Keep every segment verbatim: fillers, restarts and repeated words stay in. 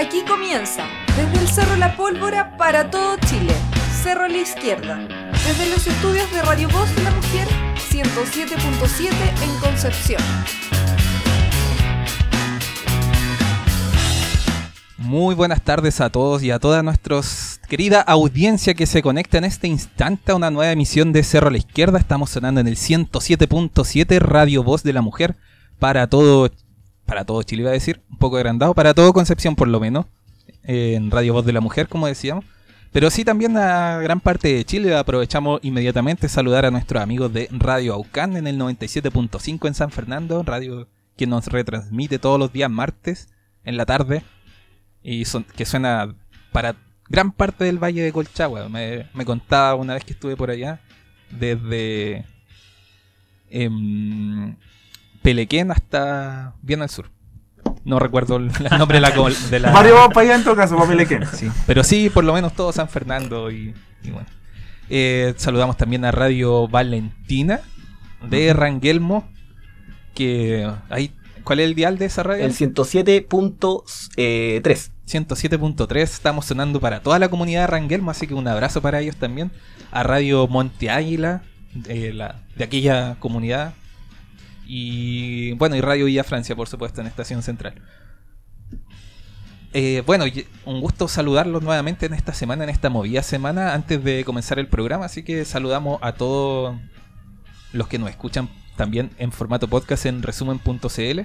Aquí comienza, desde el Cerro La Pólvora para todo Chile, Cerro a la Izquierda, desde los estudios de Radio Voz de la Mujer, ciento siete punto siete en Concepción. Muy buenas tardes a todos y a toda nuestra querida audiencia que se conecta en este instante a una nueva emisión de Cerro a la Izquierda. Estamos sonando en el ciento siete punto siete Radio Voz de la Mujer para todo, para todo Chile, iba a decir, un poco agrandado, para todo Concepción por lo menos, eh, en Radio Voz de la Mujer, como decíamos. Pero sí también a gran parte de Chile. Aprovechamos inmediatamente saludar a nuestros amigos de Radio Aucán en el noventa y siete punto cinco en San Fernando, radio que nos retransmite todos los días martes en la tarde. Y son, que suena para gran parte del Valle de Colchagua. Me, me contaba una vez que estuve por allá, desde eh, Pelequén hasta bien al sur. No recuerdo el, el nombre de la... De la... Mario va para allá en todo caso, para Pelequén. Sí, pero sí, por lo menos todo San Fernando. Y, y bueno. Eh, saludamos también a Radio Valentina de Rangelmo. Que ahí... ¿Cuál es el dial de esa radio? El ciento siete punto tres. ciento siete punto tres. Estamos sonando para toda la comunidad de Rangelmo, así que un abrazo para ellos también. A Radio Monte Águila, de, la, de aquella comunidad. Y bueno, y Radio Villa Francia, por supuesto, en Estación Central. Eh, bueno, un gusto saludarlos nuevamente en esta semana, en esta movida semana, antes de comenzar el programa. Así que saludamos a todos los que nos escuchan también en formato podcast en resumen punto c l.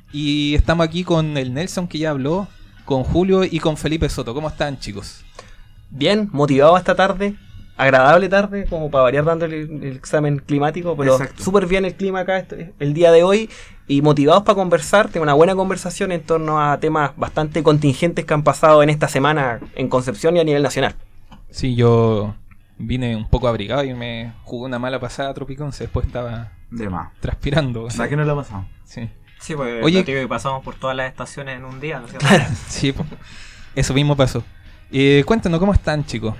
Y estamos aquí con el Nelson, que ya habló, con Julio y con Felipe Soto. ¿Cómo están, chicos? Bien, motivado esta tarde, agradable tarde, como para variar dando el, el examen climático, pero súper bien el clima acá este, el día de hoy, y motivados para conversar, tener una buena conversación en torno a temas bastante contingentes que han pasado en esta semana en Concepción y a nivel nacional. Sí, yo vine un poco abrigado y me jugué una mala pasada a Tropiconce, después estaba de más transpirando. ¿Sabes qué no lo ha pasado? Sí. Sí, pues Oye, que pasamos por todas las estaciones en un día, ¿no? Claro, sí, pues, eso mismo pasó. Eh, cuéntanos, ¿cómo están, chicos?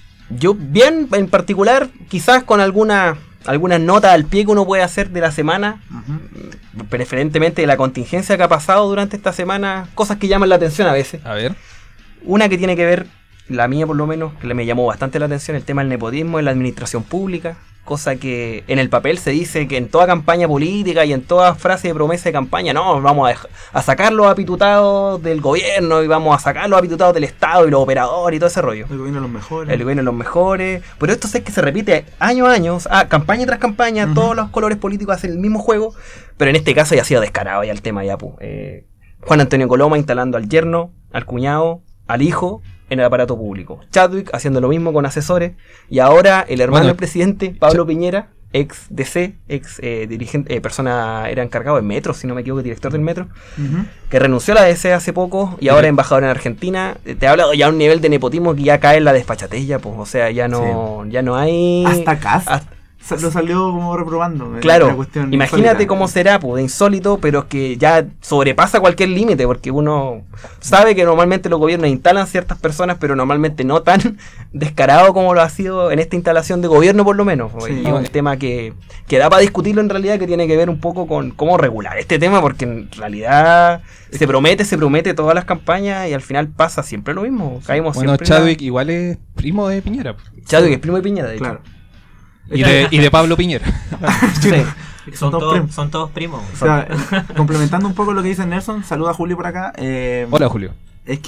Yo bien, en particular, quizás con alguna algunas notas al pie que uno puede hacer de la semana, uh-huh. preferentemente de la contingencia que ha pasado durante esta semana, cosas que llaman la atención a veces. A ver. Una que tiene que ver, la mía por lo menos, que me llamó bastante la atención, el tema del nepotismo en la administración pública, cosa que en el papel se dice que en toda campaña política y en toda frase de promesa de campaña, no, vamos a, dejar, a sacar los apitutados del gobierno y vamos a sacar los apitutados del Estado y los operadores y todo ese rollo. El gobierno de los mejores. El gobierno de los mejores. Pero esto es que se repite año a año, ah, campaña tras campaña, uh-huh. Todos los colores políticos hacen el mismo juego, pero en este caso ya ha sido descarado ya el tema ya, pues. Eh, Juan Antonio Coloma instalando al yerno, al cuñado, al hijo en el aparato público. Chadwick haciendo lo mismo con asesores. Y ahora el hermano bueno, del presidente, Pablo Ch- Piñera, ex D C, ex eh, dirigente, eh, persona, era encargado de Metro, si no me equivoco, director del Metro, uh-huh. que renunció a la D C hace poco y ahora es embajador en Argentina. Te ha hablado ya a un nivel de nepotismo que ya cae en la desfachatez ya, pues, o sea, ya no, sí. ya no hay... Hasta acá. Hasta lo salió como reprobando. Claro, imagínate insólita. Cómo será, pues, de insólito, pero es que ya sobrepasa cualquier límite, porque uno sabe que normalmente los gobiernos instalan ciertas personas, pero normalmente no tan descarado como lo ha sido en esta instalación de gobierno, por lo menos. Sí, y es un tema que, que da para discutirlo en realidad, que tiene que ver un poco con cómo regular este tema, porque en realidad se promete, se promete todas las campañas y al final pasa siempre lo mismo. Caímos bueno, siempre Chadwick la... igual es primo de Piñera. Chadwick es primo de Piñera, de hecho. Claro. Y de, y de Pablo Piñera. Sí. Son, todos primos. son todos primos. O sea, complementando un poco lo que dice Nelson, saluda a Julio por acá. Eh, Hola, Julio. Es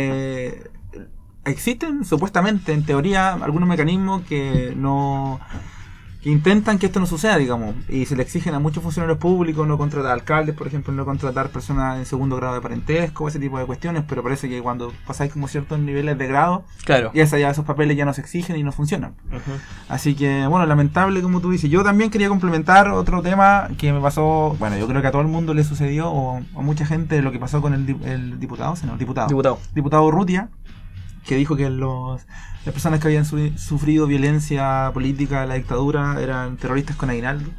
que existen supuestamente, en teoría, algunos mecanismos que no que intentan que esto no suceda, digamos, y se le exigen a muchos funcionarios públicos no contratar alcaldes, por ejemplo, no contratar personas en segundo grado de parentesco, ese tipo de cuestiones, pero parece que cuando pasáis como ciertos niveles de grado, claro, ya esos papeles ya no se exigen y no funcionan. Uh-huh. Así que, bueno, lamentable como tú dices. Yo también quería complementar otro tema que me pasó, bueno, yo creo que a todo el mundo le sucedió, o a mucha gente, lo que pasó con el, el diputado, ¿sí? no, diputado, diputado, diputado Urrutia, que dijo que los las personas que habían su, sufrido violencia política en la dictadura eran terroristas con aguinaldo.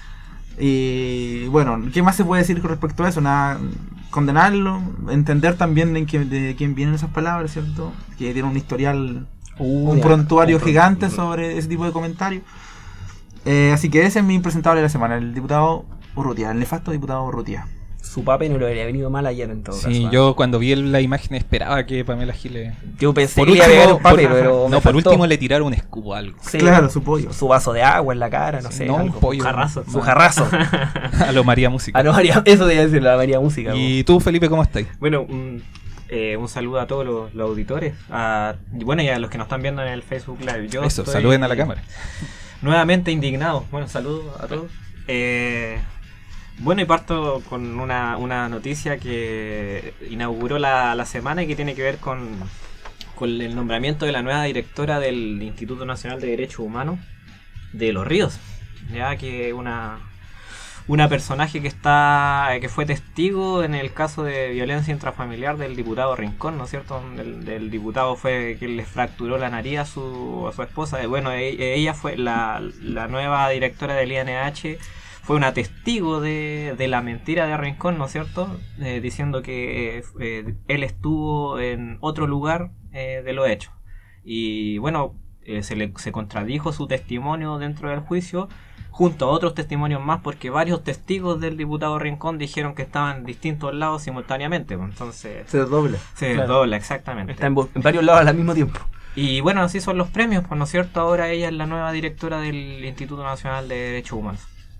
Y bueno, ¿qué más se puede decir con respecto a eso? Nada, condenarlo, entender también de, que, de quién vienen esas palabras, ¿cierto? Que tiene un historial, uh, un prontuario un gigante pronto. sobre ese tipo de comentarios. Eh, así que ese es mi impresentable de la semana, el diputado Urrutia, el nefasto diputado Urrutia. su papel no le habría venido mal ayer en todo Sí, caso. ¿eh? yo cuando vi la imagen esperaba que Pamela Giles... Yo pensé Por que le iba a último, pegar un papel, por- pero me no, por faltó. último le tiraron un escudo o algo. Sí, Claro, su pollo. su vaso de agua en la cara, no sé. no, un algo. pollo. jarrazo. Su jarrazo. A lo María Música. Ah, no, María, eso te iba a decir, la María Música. ¿Y tú, Felipe, cómo estás? Bueno, un, eh, un saludo a todos los, los auditores. A, y bueno, y a los que nos están viendo en el Facebook Live. Yo Eso, estoy saluden a la cámara. Nuevamente indignado. Bueno, saludos a todos. Eh, bueno, y parto con una, una noticia que inauguró la, la semana y que tiene que ver con, con el nombramiento de la nueva directora del Instituto Nacional de Derechos Humanos de Los Ríos. Ya que una... Una personaje que está que fue testigo en el caso de violencia intrafamiliar del diputado Rincón, ¿no es cierto? El, del diputado fue quien le fracturó la nariz a su, a su esposa. Bueno, e, ella fue la, la nueva directora del I N H, fue una testigo de, de la mentira de Rincón, ¿no es cierto? Eh, diciendo que eh, él estuvo en otro lugar eh, de lo hecho. Y bueno, eh, se le se contradijo su testimonio dentro del juicio, junto a otros testimonios más, porque varios testigos del diputado Rincón dijeron que estaban en distintos lados simultáneamente. Entonces Se desdobla. se Claro. dobla exactamente. Está en, en varios lados al mismo tiempo. Y bueno, así son los premios, pues, ¿no es cierto? Ahora ella es la nueva directora del Instituto Nacional de Derechos Humanos.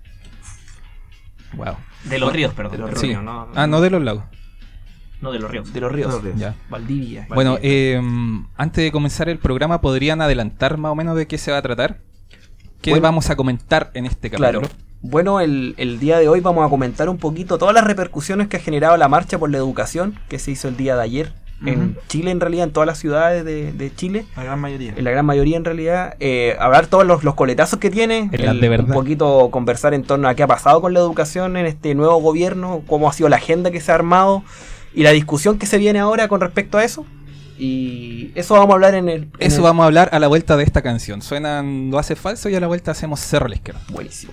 Wow. De los ríos, perdón. de los de los Sí. ríos, no, Ah, no de los lagos. no de los ríos. De los ríos. De los ríos. Ya. Valdivia. Bueno, eh, antes de comenzar el programa, ¿podrían adelantar más o menos de qué se va a tratar? ¿Qué Bueno, vamos a comentar en este Claro. capítulo? Bueno, el, el día de hoy vamos a comentar un poquito todas las repercusiones que ha generado la marcha por la educación que se hizo el día de ayer en Ujú. Chile, en realidad, en todas las ciudades de, de Chile, La gran mayoría. en la gran mayoría en realidad. Eh, hablar todos los, los coletazos que tiene, En las de verdad. un poquito conversar en torno a qué ha pasado con la educación en este nuevo gobierno, cómo ha sido la agenda que se ha armado y la discusión que se viene ahora con respecto a eso. Y eso vamos a hablar en el... en Eso el- vamos a hablar a la vuelta de esta canción. Suenan Lo Hace Falso y a la vuelta hacemos Cerro a la Izquierda. Buenísimo.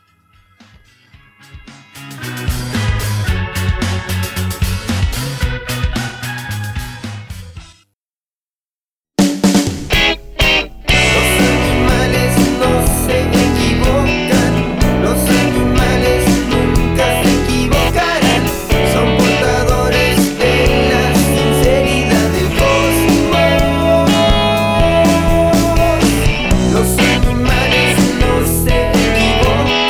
Los animales no se equivocan, los animales nunca se equivocarán, son portadores de la sinceridad del cosmos. Los animales no se equivocan.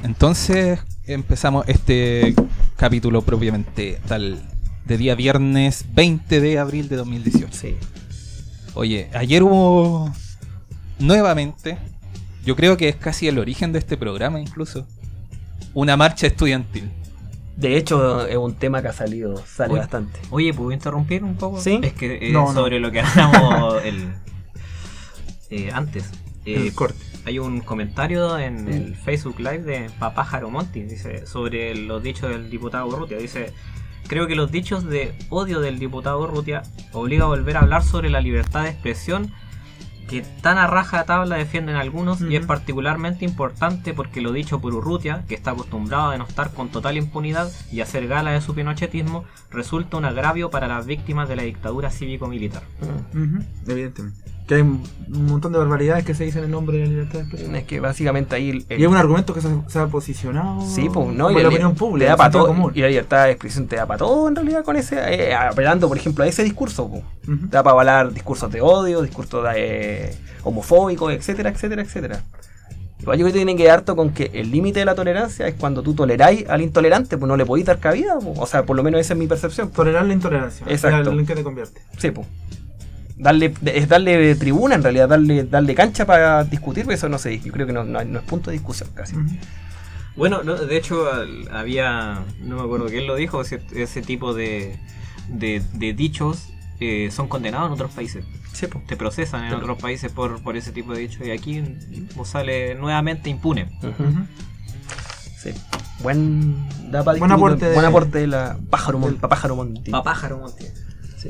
Entonces empezamos este capítulo propiamente tal de día viernes veinte de abril de dos mil dieciocho. Sí. Oye, ayer hubo nuevamente, yo creo que es casi el origen de este programa incluso, una marcha estudiantil. De hecho, es un tema que ha salido, sale Oye, bastante. Oye, ¿puedo interrumpir un poco? Sí. Es que eh, No, no. sobre lo que hablamos el, eh, antes. Eh, El corte. Hay un comentario en el Facebook Live de Papájaro Monti, dice, sobre los dichos del diputado Urrutia. Dice: creo que los dichos de odio del diputado Urrutia obliga a volver a hablar sobre la libertad de expresión que tan a raja tabla defienden algunos, uh-huh. y es particularmente importante porque lo dicho por Urrutia, que está acostumbrado a denostar con total impunidad y hacer gala de su pinochetismo, resulta un agravio para las víctimas de la dictadura cívico-militar. Uh-huh. Evidentemente. Que hay un montón de barbaridades que se dicen en nombre de la libertad de expresión. Es que básicamente ahí... El, el... Y es un argumento que se, se ha posicionado... Sí, pues, ¿no? Por y la el, opinión pública, te da para todo, común. y la libertad de expresión te da para todo en realidad con ese... Eh, apelando, por ejemplo, a ese discurso. Pues. Uh-huh. Te da para avalar discursos de odio, discursos de, eh, homofóbicos, etcétera, etcétera, etcétera. Igual yo creo que tienen que ver harto con que el límite de la tolerancia es cuando tú toleráis al intolerante, pues no le podéis dar cabida. Pues. O sea, por lo menos esa es mi percepción. Pues. Tolerar la intolerancia. Exacto. ¿En qué te convierte? Sí, pues. Darle, es darle tribuna en realidad, darle, darle cancha para discutir, pero eso no sé, yo creo que no, no, no es punto de discusión casi. Uh-huh. Bueno, no, de hecho había, no me acuerdo quién lo dijo, ese, ese tipo de, de, de dichos eh, son condenados en otros países. Sí, pues. Te procesan en Claro. otros países por, por ese tipo de dichos y aquí vos sale nuevamente impune. Uh-huh. Uh-huh. Sí. Buen, da para Buen discutir, aporte de- buen aporte de la Pájaro Mon- Papájaro Monti. Papájaro Monti. Sí.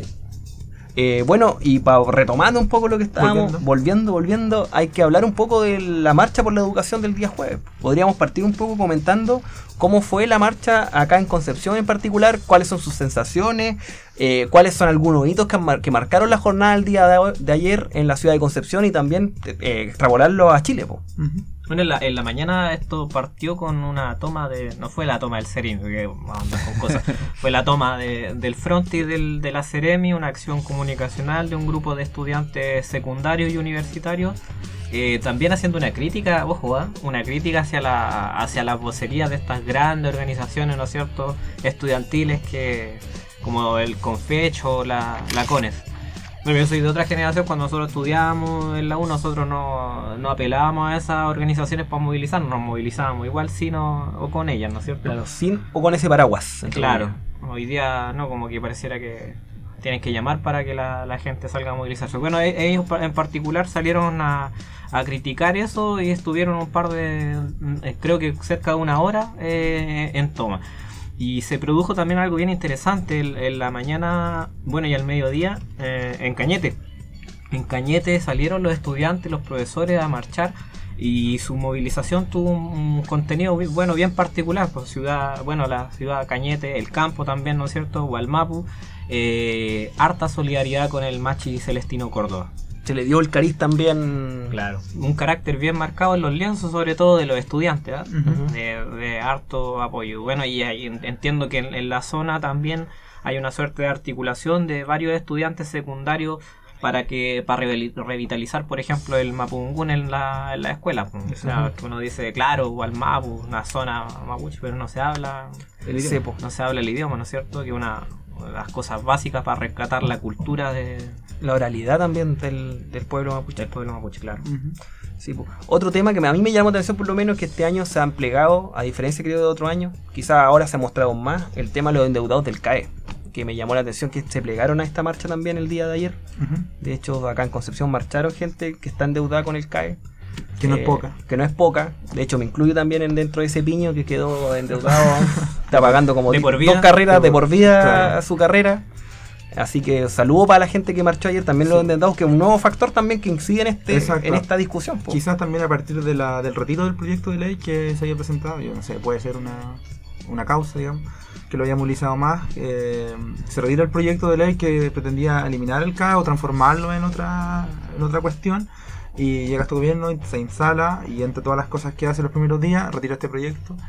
Eh, bueno, y para retomando un poco lo que estábamos, Volviendo. volviendo, volviendo, hay que hablar un poco de la marcha por la educación del día jueves. Podríamos partir un poco comentando cómo fue la marcha acá en Concepción en particular, cuáles son sus sensaciones, eh, cuáles son algunos hitos que, mar- que marcaron la jornada del día de, ho- de ayer en la ciudad de Concepción y también eh, extrapolarlo a Chile. Po. Uh-huh. Bueno, en la, en la mañana esto partió con una toma de... No fue la toma del Ceremi, porque vamos a andar con cosas. Fue la toma de, del frontis del, de la Ceremi, una acción comunicacional de un grupo de estudiantes secundarios y universitarios. Eh, también haciendo una crítica, ojo, ¿eh? una crítica hacia la hacia las vocerías de estas grandes organizaciones, ¿no es cierto?, estudiantiles que como el Confech o la, la CONES. Bueno, yo soy de otra generación. Cuando nosotros estudiábamos en la U, nosotros no, no apelábamos a esas organizaciones para movilizarnos, nos movilizábamos igual sin o, o con ellas, ¿no es cierto? Claro, sin o con ese paraguas. entre Claro, comillas. hoy día no, como que pareciera que tienen que llamar para que la, la gente salga a movilizarse. Bueno, e- ellos pa- en particular salieron a, a criticar eso y estuvieron un par de, eh, creo que cerca de una hora eh, en toma. Y se produjo también algo bien interesante en, en la mañana, bueno, y al mediodía, eh, en Cañete. En Cañete salieron los estudiantes, los profesores a marchar y su movilización tuvo un, un contenido bi- bueno, bien particular. Pues ciudad, bueno, la ciudad Cañete, el campo también, ¿no es cierto? Gualmapu, eh, harta solidaridad con el Machi Celestino Córdoba. Se le dio el cariz también. Claro, un carácter bien marcado en los lienzos, sobre todo de los estudiantes, ¿eh? Uh-huh. de, de harto apoyo. Bueno, y ahí en- entiendo que en, en la zona también hay una suerte de articulación de varios estudiantes secundarios para que para revali- revitalizar, por ejemplo, el mapungún en la, en la escuela. O sea, Ujú. que uno dice, claro, Gualmapu, una zona mapuche, pero no se habla El idioma. Cepo. no se habla el idioma, ¿no es cierto? Que una de las cosas básicas para rescatar la cultura de, La oralidad también del, del pueblo mapuche. del pueblo mapuche, claro. Uh-huh. Sí, po. Otro tema que me- a mí me llamó la atención por lo menos que este año se han plegado, a diferencia creo de otro año, quizás ahora se ha mostrado más el tema de los endeudados del C A E, que me llamó la atención que se plegaron a esta marcha también el día de ayer. Uh-huh. De hecho, acá en Concepción marcharon gente que está endeudada con el C A E. Que no es Eh, poca. Que no es poca. De hecho, me incluyo también en dentro de ese piño que quedó endeudado. Está pagando como De di- por vida. dos carreras De de por- por vida claro. a su carrera. Así que saludo para la gente que marchó ayer, también Sí. los endeudados, que es un nuevo factor también que incide en, este, Exacto. en esta discusión. po. Quizás también a partir de la, del retiro del proyecto de ley que se haya presentado, yo no sé, puede ser una, una causa, digamos, que lo haya movilizado más. Eh, se retira el proyecto de ley que pretendía eliminar el C A E o transformarlo en otra, en otra cuestión. Y llega este gobierno y se instala y entre todas las cosas que hace los primeros días, retira este proyecto.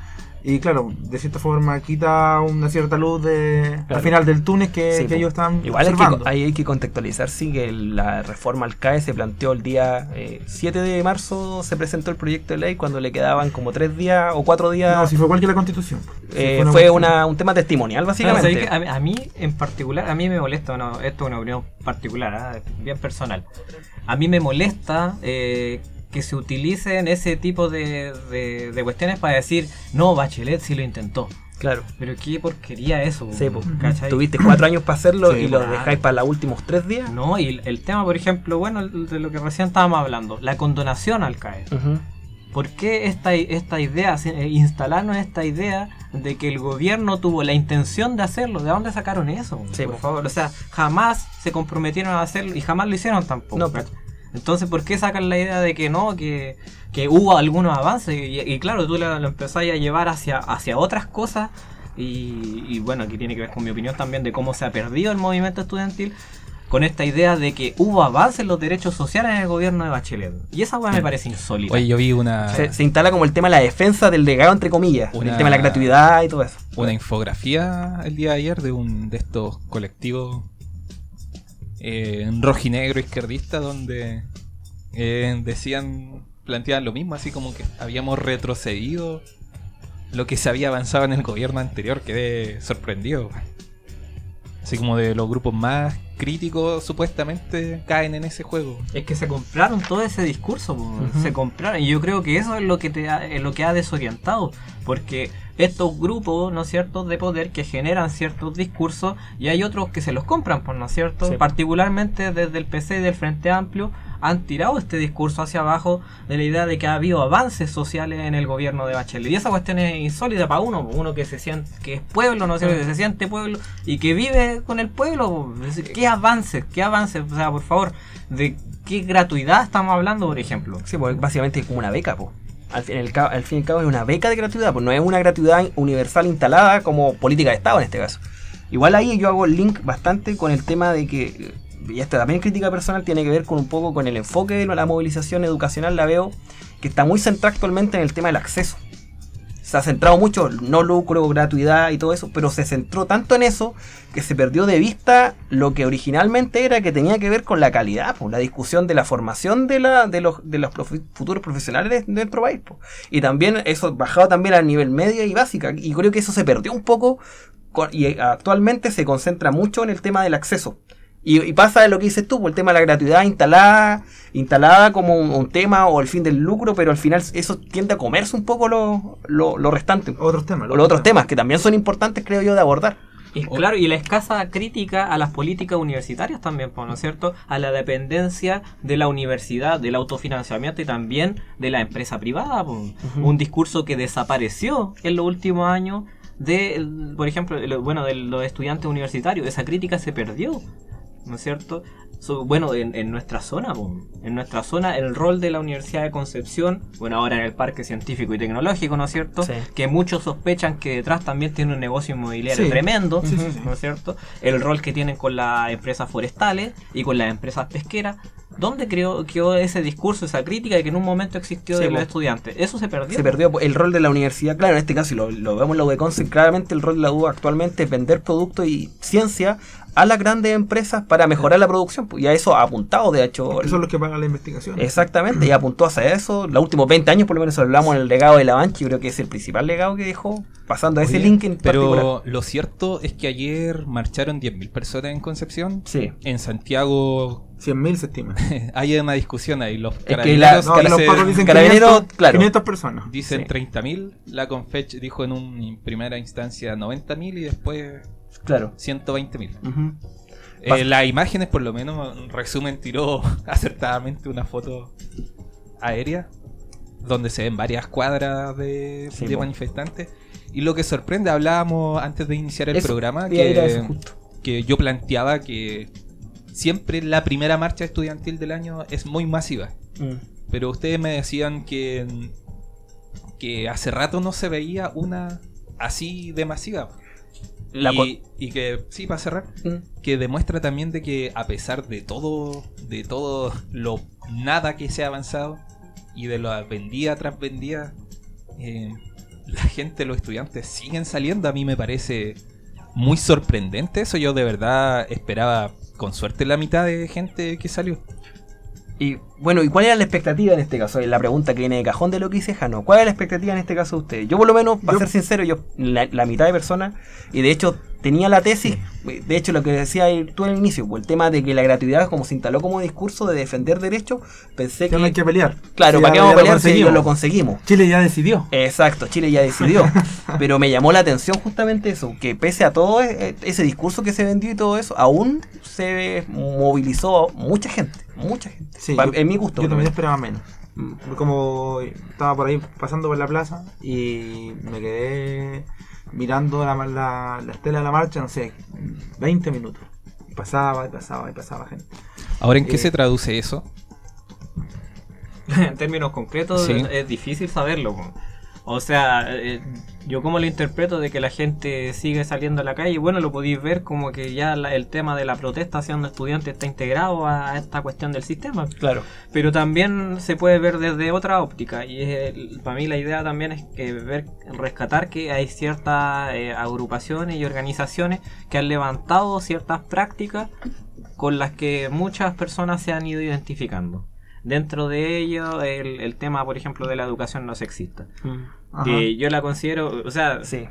Y claro, de cierta forma quita una cierta luz de Claro. al final del túnel que, Sí, que po. ellos están Igual hay que, observando. ahí hay que contextualizar, sí, que la reforma al C A E se planteó el día eh, siete de marzo, se presentó el proyecto de ley cuando le quedaban como tres días o cuatro días. No, si fue cualquier la constitución. Si eh, una fue cuestión. una, un tema testimonial, No, básicamente. ¿sabes qué? a, mí- a mí en particular, a mí me molesta, no, esto es una opinión particular, ¿ah? Bien personal. A mí me molesta eh, que se utilicen ese tipo de, de, de cuestiones para decir, no, Bachelet sí lo intentó. Claro. Pero qué porquería eso, Sí, po. ¿cachai? Tuviste cuatro años para hacerlo Sí, y lo claro. dejáis para los últimos tres días. No, y el, el tema, por ejemplo, bueno, el- de lo que recién estábamos hablando, la condonación al C A E. Ujú. ¿Por qué esta, esta idea, se- instalarnos esta idea de que el gobierno tuvo la intención de hacerlo? ¿De dónde sacaron eso? Sí, por po. favor, o sea, jamás se comprometieron a hacerlo y jamás lo hicieron tampoco. No, ¿cachai? Entonces, ¿por qué sacan la idea de que no, que, que hubo algunos avances? Y, y claro, tú lo, lo empezás a llevar hacia, hacia otras cosas. Y, y bueno, aquí tiene que ver con mi opinión también de cómo se ha perdido el movimiento estudiantil con esta idea de que hubo avances en los derechos sociales en el gobierno de Bachelet. Y esa weá me parece insólita. Oye, yo vi una, Se, se instala como el tema de la defensa del legado, entre comillas. Una- El tema de la gratuidad y todo eso. una infografía el día de ayer de un de estos colectivos eh, rojinegro izquierdista donde eh, decían, planteaban lo mismo, así como que habíamos retrocedido lo que se había avanzado en el gobierno anterior. Quedé sorprendido. Así como de los grupos más críticos supuestamente caen en ese juego. Es que se compraron todo ese discurso, po, Ujú. se compraron, y yo creo que eso es lo que te ha, es lo que ha desorientado, porque estos grupos, ¿no es cierto?, de poder que generan ciertos discursos y hay otros que se los compran, pues, ¿no es cierto? Sí. Particularmente desde el P C y del Frente Amplio han tirado este discurso hacia abajo de la idea de que ha habido avances sociales en el gobierno de Bachelet. Y esa cuestión es insólita para uno, uno que se siente que es pueblo, ¿no es cierto?, que se siente pueblo y que vive con el pueblo. ¿Qué avances? ¿Qué avances? O sea, por favor, ¿de qué gratuidad estamos hablando, por ejemplo? Sí, pues básicamente es como una beca, pues. Al fin, y al, cabo, al fin y al cabo es una beca de gratuidad, pues no es una gratuidad universal instalada como política de Estado en este caso. Igual ahí yo hago el link bastante con el tema de que, y esto también es crítica personal, tiene que ver con un poco con el enfoque de la movilización educacional, la veo, que está muy centrada actualmente en el tema del acceso. Se ha centrado mucho, no lucro, gratuidad y todo eso, pero se centró tanto en eso que se perdió de vista lo que originalmente era, que tenía que ver con la calidad, pues, la discusión de la formación de, la, de los, de los profe- futuros profesionales de, de nuestro país. Pues. Y también eso bajado también al nivel media y básica, y creo que eso se perdió un poco con- y actualmente se concentra mucho en el tema del acceso. Y, y pasa lo que dices tú, por el tema de la gratuidad instalada, instalada como un, un tema o el fin del lucro, pero al final eso tiende a comerse un poco lo, lo, lo restante. Otros temas. O los otros temas, que también son importantes, creo yo, de abordar. Y claro, y la escasa crítica a las políticas universitarias también, pues, ¿no es cierto? A la dependencia de la universidad, del autofinanciamiento y también de la empresa privada, pues. Ujú. Un discurso que desapareció en los últimos años de, por ejemplo, de lo- bueno, de los estudiantes universitarios. Esa crítica se perdió, ¿no es cierto? So, bueno, en, en nuestra zona, po. En nuestra zona, el rol de la Universidad de Concepción, bueno, ahora en el Parque Científico y Tecnológico, ¿no es cierto? Sí. Que muchos sospechan que detrás también tiene un negocio inmobiliario Sí. tremendo, Sí, sí, sí. ¿no es cierto? El rol que tienen con las empresas forestales y con las empresas pesqueras. ¿Dónde creó, quedó ese discurso, esa crítica que en un momento existió Sí, de po. los estudiantes? Eso se perdió. Se perdió el rol de la universidad, claro, en este caso, y lo, lo vemos en la U de Conce, claramente el rol de la U actualmente es vender productos y ciencia a las grandes empresas para mejorar la producción, pues, y a eso ha apuntado, de hecho. Esos son los que pagan la investigación. Exactamente, y apuntó hacia eso. Los últimos veinte años, por lo menos, hablamos en el legado de la Banchi, yo creo que es el principal legado que dejó, pasando a ese Oye, link en particular. Pero lo cierto es que ayer marcharon diez mil personas en Concepción. Sí. En Santiago cien mil se estima. hay una discusión ahí. Los que la- carabineros No, y los dicen- pacos dicen Carabineros, quinientos, claro. quinientas personas. dicen Sí. treinta mil. La Confech dijo en, un, en primera instancia noventa mil y después Claro. ciento veinte mil. Ujú. Eh, las imágenes, por lo menos, en resumen, tiró acertadamente una foto aérea donde se ven varias cuadras de, Sí, de po. manifestantes. Y lo que sorprende, hablábamos antes de iniciar el Eso, programa, iba a ir a que, eso justo. que yo planteaba que siempre la primera marcha estudiantil del año es muy masiva. Mm. Pero ustedes me decían que, que hace rato no se veía una así de masiva. La y, co- y que, sí, para cerrar, Mm. que demuestra también de que a pesar de todo, de todo lo nada que se ha avanzado y de la vendida tras vendida, eh, la gente, los estudiantes siguen saliendo. A mí me parece muy sorprendente eso. Yo de verdad esperaba con suerte la mitad de gente que salió. Y bueno, ¿y cuál era la expectativa en este caso? La pregunta que viene de cajón de lo que dice Jano. ¿Cuál es la expectativa en este caso de ustedes? Yo por lo menos, para Yo- ser sincero, yo la, la mitad de personas, y de hecho tenía la tesis, de hecho lo que decía tú al inicio, pues, el tema de que la gratuidad como se instaló como discurso de defender derechos, pensé Ya que... no hay que pelear. Claro, Sí, ¿para qué ya- vamos a ya lo pelear si conseguimos. ya lo conseguimos? Chile ya decidió. Exacto, Chile ya decidió. Pero me llamó la atención justamente eso, que pese a todo e- ese discurso que se vendió y todo eso, aún se movilizó mucha gente, mucha gente. Sí, Pa- yo- en mi gusto. Yo por lo también menos. esperaba menos. Como estaba por ahí pasando por la plaza y me quedé mirando la, la, la estela de la marcha, no sé, veinte minutos. Y pasaba, y pasaba, y pasaba gente. Ahora, ¿en qué Eh, se traduce eso? En términos concretos Sí. es, es difícil saberlo. po. O sea, eh, yo como lo interpreto de que la gente sigue saliendo a la calle, bueno, lo podéis ver como que ya la- el tema de la protesta siendo estudiante está integrado a, a esta cuestión del sistema. Claro. Pero también se puede ver desde otra óptica y es el- para mí la idea también es que ver, rescatar que hay ciertas eh, agrupaciones y organizaciones que han levantado ciertas prácticas con las que muchas personas se han ido identificando. Dentro de ello el, el tema, por ejemplo, de la educación no sexista. Ajá. Que yo la considero, o sea, Sí.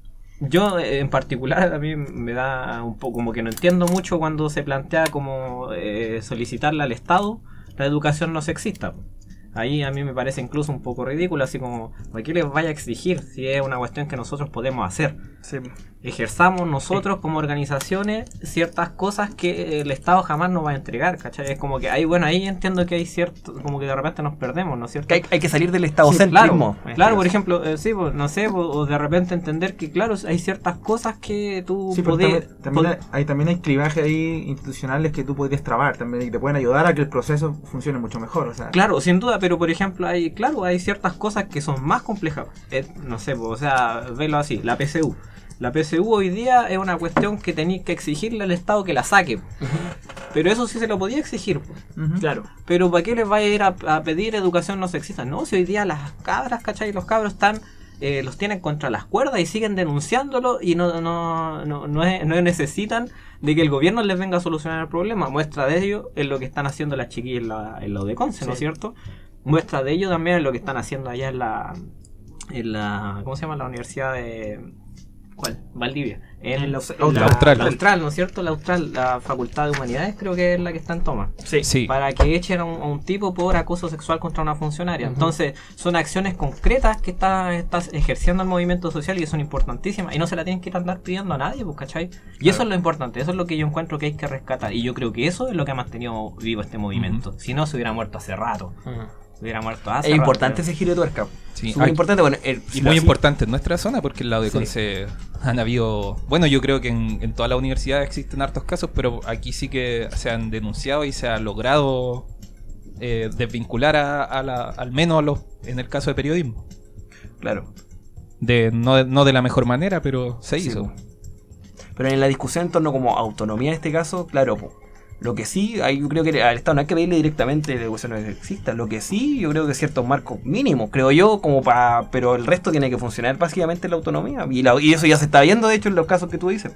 yo eh, en particular a mí me da un poco como que no entiendo mucho cuando se plantea como eh, solicitarle al Estado la educación no sexista. Ahí a mí me parece incluso un poco ridículo, así como, ¿para qué les vaya a exigir si es una cuestión que nosotros podemos hacer? Sí. Ejerzamos nosotros como organizaciones ciertas cosas que el Estado jamás nos va a entregar, ¿cachai? Es como que ahí, bueno, ahí entiendo que hay cierto, como que de repente nos perdemos, ¿no es cierto? Que hay, hay que salir del estado Sí, centrismo. claro, claro, por ejemplo, eh, sí, pues, no sé, pues, o de repente entender que, claro, hay ciertas cosas que tú Sí, pero podés... también, también pod- hay, hay- también hay clivajes ahí institucionales que tú podrías trabar también y te pueden ayudar a que el proceso funcione mucho mejor. O sea, Claro, sin duda, pero por ejemplo, hay claro hay ciertas cosas que son más complejas. Eh, no sé, pues, o sea, verlo así, la P C U. La P C U hoy día es una cuestión que tenéis que exigirle al Estado que la saque. Pero eso sí se lo podía exigir. pues. ujú. Claro. Pero ¿para qué les va a ir a, a pedir educación no sexista? No, si hoy día las cabras, ¿cachai? Los cabros están... eh, los tienen contra las cuerdas y siguen denunciándolo y no, no, no, no, es- no necesitan de que el gobierno les venga a solucionar el problema. Muestra de ello es lo que están haciendo las chiquillas en la, en la U D E Conce, ¿no es Sí. cierto? Muestra de ello también es lo que están haciendo allá en la, en la ¿cómo se llama? La universidad de... ¿Cuál? Valdivia. En La- en la Austral. La Austral, ¿no es cierto? La Austral, la Facultad de Humanidades creo que es la que está en toma. Sí. Sí. Para que echen a un, a un tipo por acoso sexual contra una funcionaria. Entonces, son acciones concretas que está, está ejerciendo el movimiento social y son importantísimas. Y no se la tienen que andar pidiendo a nadie, pues, ¿cachai? Y eso es lo importante, eso es lo que yo encuentro que hay que rescatar. Y yo creo que eso es lo que ha mantenido vivo este movimiento. Si no, se hubiera muerto hace rato. Se hubiera muerto hace Es rato. importante ese giro de tuerca. Sí. Súper Ay, importante. Bueno, el- Y si muy así- importante en nuestra zona, porque en la de Sí. Conce han habido... Bueno, yo creo que en, en todas las universidades existen hartos casos, pero aquí sí que se han denunciado y se ha logrado eh, desvincular a, a la, al menos a los, en el caso de periodismo. Claro. De, no, de- no de la mejor manera, pero se Sí, hizo. po. Pero en la discusión en torno como autonomía en este caso, claro, po, lo que sí, ahí yo creo que al Estado no hay que pedirle directamente la educación no sexista. Lo que sí, yo creo que ciertos marcos mínimos, creo yo, como para, pero el resto tiene que funcionar básicamente en la autonomía. Y, la- y eso ya se está viendo, de hecho, en los casos que tú dices.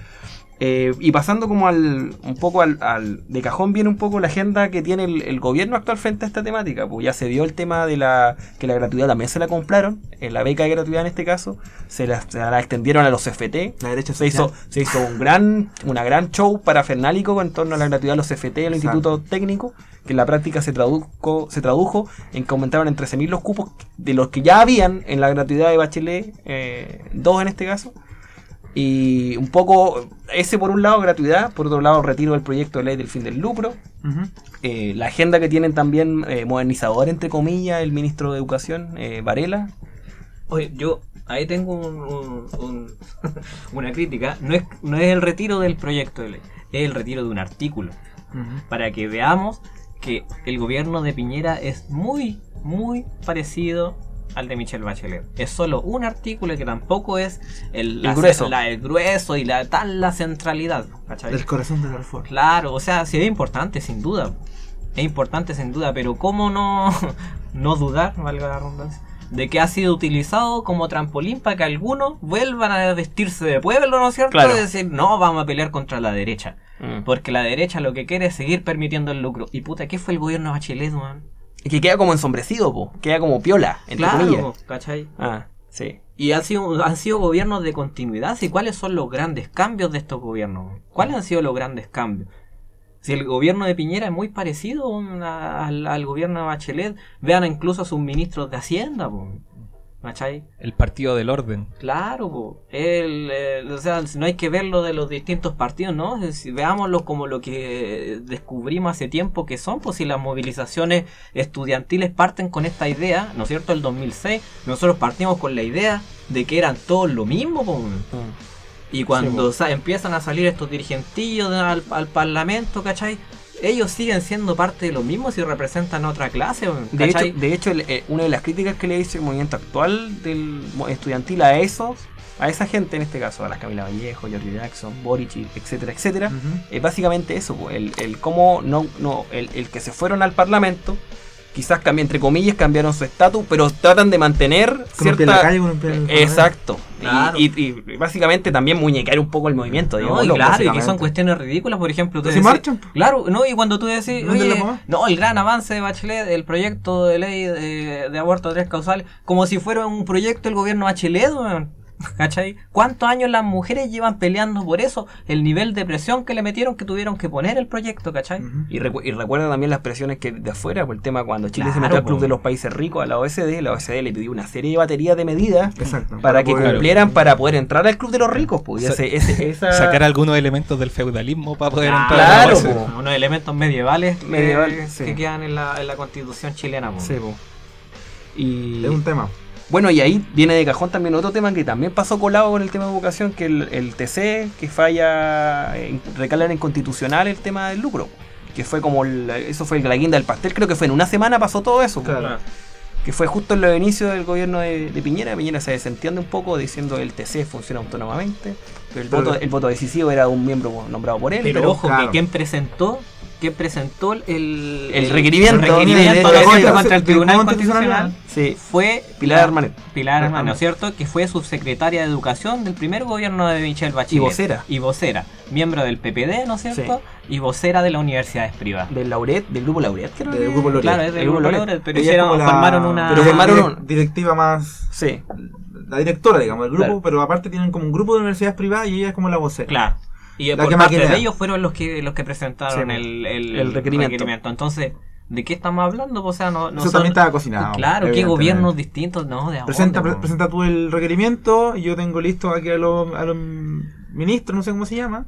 Eh, y pasando como al un poco al, al de cajón viene un poco la agenda que tiene el, el gobierno actual frente a esta temática. Pues ya se dio el tema de la que la gratuidad también se la compraron, eh, la beca de gratuidad en este caso se la, se la extendieron a los C F T. La derecha Se hizo, social. se hizo un gran, una gran show parafernálico en torno a la gratuidad de los C F T, los Exacto. institutos técnicos, que en la práctica se tradujo, se tradujo en que aumentaron en trece mil los cupos de los que ya habían en la gratuidad de Bachelet, eh, dos en este caso. Y un poco, ese por un lado gratuidad, por otro lado retiro del proyecto de ley del fin del lucro. Ujú. Eh, la agenda que tienen también eh, modernizadora, entre comillas, el ministro de Educación, eh, Varela. Oye, yo ahí tengo un- un- un- una crítica. No es, no es el retiro del proyecto de ley, es el retiro de un artículo. Ujú. Para que veamos que el gobierno de Piñera es muy, muy parecido al de Michelle Bachelet. Es solo un artículo que tampoco es el, la- El grueso. la- el grueso y la tal la centralidad. ¿Cachai? Del corazón de la reforma. Claro, o sea, sí es importante sin duda. Es importante sin duda, pero ¿cómo no, no dudar, valga la redundancia, de que ha sido utilizado como trampolín para que algunos vuelvan a vestirse de pueblo, ¿no es cierto? Claro. Y decir, no, vamos a pelear contra la derecha. Mm. Porque la derecha lo que quiere es seguir permitiendo el lucro. Y puta, ¿qué fue el gobierno de Bachelet, man? Y que queda como ensombrecido, po. Queda como piola, entre comillas. Claro, ¿cachai? Ah, sí. Y han sido, han sido gobiernos de continuidad. ¿Y cuáles son los grandes cambios de estos gobiernos? ¿Cuáles han sido los grandes cambios? Si el gobierno de Piñera es muy parecido a- al, al gobierno de Bachelet, vean incluso a sus ministros de Hacienda, po. ¿Cachai? El partido del orden. Claro, po. El, el- o sea, no hay que verlo de los distintos partidos, ¿no? Si veámoslo como lo que descubrimos hace tiempo que son, pues si las movilizaciones estudiantiles parten con esta idea, ¿no es cierto? El dos mil seis, nosotros partimos con la idea de que eran todos lo mismo, po. Y cuando Sí, sa- empiezan a salir estos dirigentillos de- al, al parlamento, ¿cachai? Ellos siguen siendo parte de lo mismo si representan otra clase, De ¿cachai? hecho, de hecho el- eh, una de las críticas que le dice el movimiento actual del mo- estudiantil a esos, a esa gente en este caso, a las Camila Vallejo, George Jackson, Boric, y etcétera, etcétera, Ujú. es básicamente eso, po, el, el cómo no, no, el, el que se fueron al parlamento, quizás cambian, entre comillas, cambiaron su estatus, pero tratan de mantener Con un pie en cierta... la calle, con un pie en el Eh, Exacto. Y- Claro. Y, y básicamente también muñecar un poco el movimiento, No, digamos. y claro, y que son básicamente. cuestiones ridículas, por ejemplo, tú ¿Sí decís- marchan, po? claro, no, y cuando tú decís, ¿Dónde la oye, mamá? no, el gran avance de Bachelet, el proyecto de ley de, de aborto a tres causales, como si fuera un proyecto del gobierno Bachelet, weón. ¿Cachai? ¿Cuántos años las mujeres llevan peleando por eso? El nivel de presión que le metieron que tuvieron que poner el proyecto, ¿cachai? Ujú. Y, recu- y recuerda también las presiones que de afuera, por el tema cuando Chile se Claro, metió al Club po. de los Países Ricos, a la O E C D, la O E C D le pidió una serie de baterías de medidas Exacto. para que poder- cumplieran para poder entrar al Club de los Ricos. Pues, y Sa- ese- ese- esa- Sacar algunos elementos del feudalismo para poder Ah, entrar claro, a la po. Unos elementos medievales que, Medievales, sí. que quedan en la, en la constitución chilena. Po. Sí, po. Y Es un tema. bueno, y ahí viene de cajón también otro tema que también pasó colado con el tema de educación, que el, el T C, que falla, en, recala en el constitucional el tema del lucro. Que fue como, el- eso fue la guinda del pastel, creo que fue en una semana pasó todo eso. Claro. Que fue justo en los inicios del gobierno de, de Piñera. Piñera se desentiende un poco diciendo que el T C funciona autónomamente, pero el, Pero- voto, el voto decisivo era de un miembro nombrado por él. Pero, Pero, ojo, claro. que quien presentó, quien presentó el, El requerimiento. el requerimiento De- de- de- de- de- contra el de- de- Tribunal de- Constitucional sí, fue Pilar la- Armanet. Pilar Armanet, ¿no Armanet. es cierto? Que fue subsecretaria de Educación del primer gobierno de Michelle Bachelet. Y vocera. Y vocera. Miembro del P P D, ¿no es cierto? Y vocera de las universidades privadas. Del Lauret, del grupo Lauret, creo Del que- grupo Lauret. Claro, es del El grupo grupo Lauret, pero Ella es hicieron, como la- formaron una... Pero formaron direc- un- directiva más. Sí, La directora, digamos, del grupo, Claro. pero aparte tienen como un grupo de universidades privadas y ella es como la vocera. Claro. Y La por que parte maquinea. de ellos fueron los que los que presentaron Sí, el, el, el requerimiento. Entonces, ¿de qué estamos hablando? O sea, no, no Eso son- también estaba cocinado. Claro, ¿qué evidentemente. gobiernos distintos? No, de Presenta, dónde, pre- po? presenta tú el requerimiento y yo tengo listo aquí a los, a los ministros, no sé cómo se llama,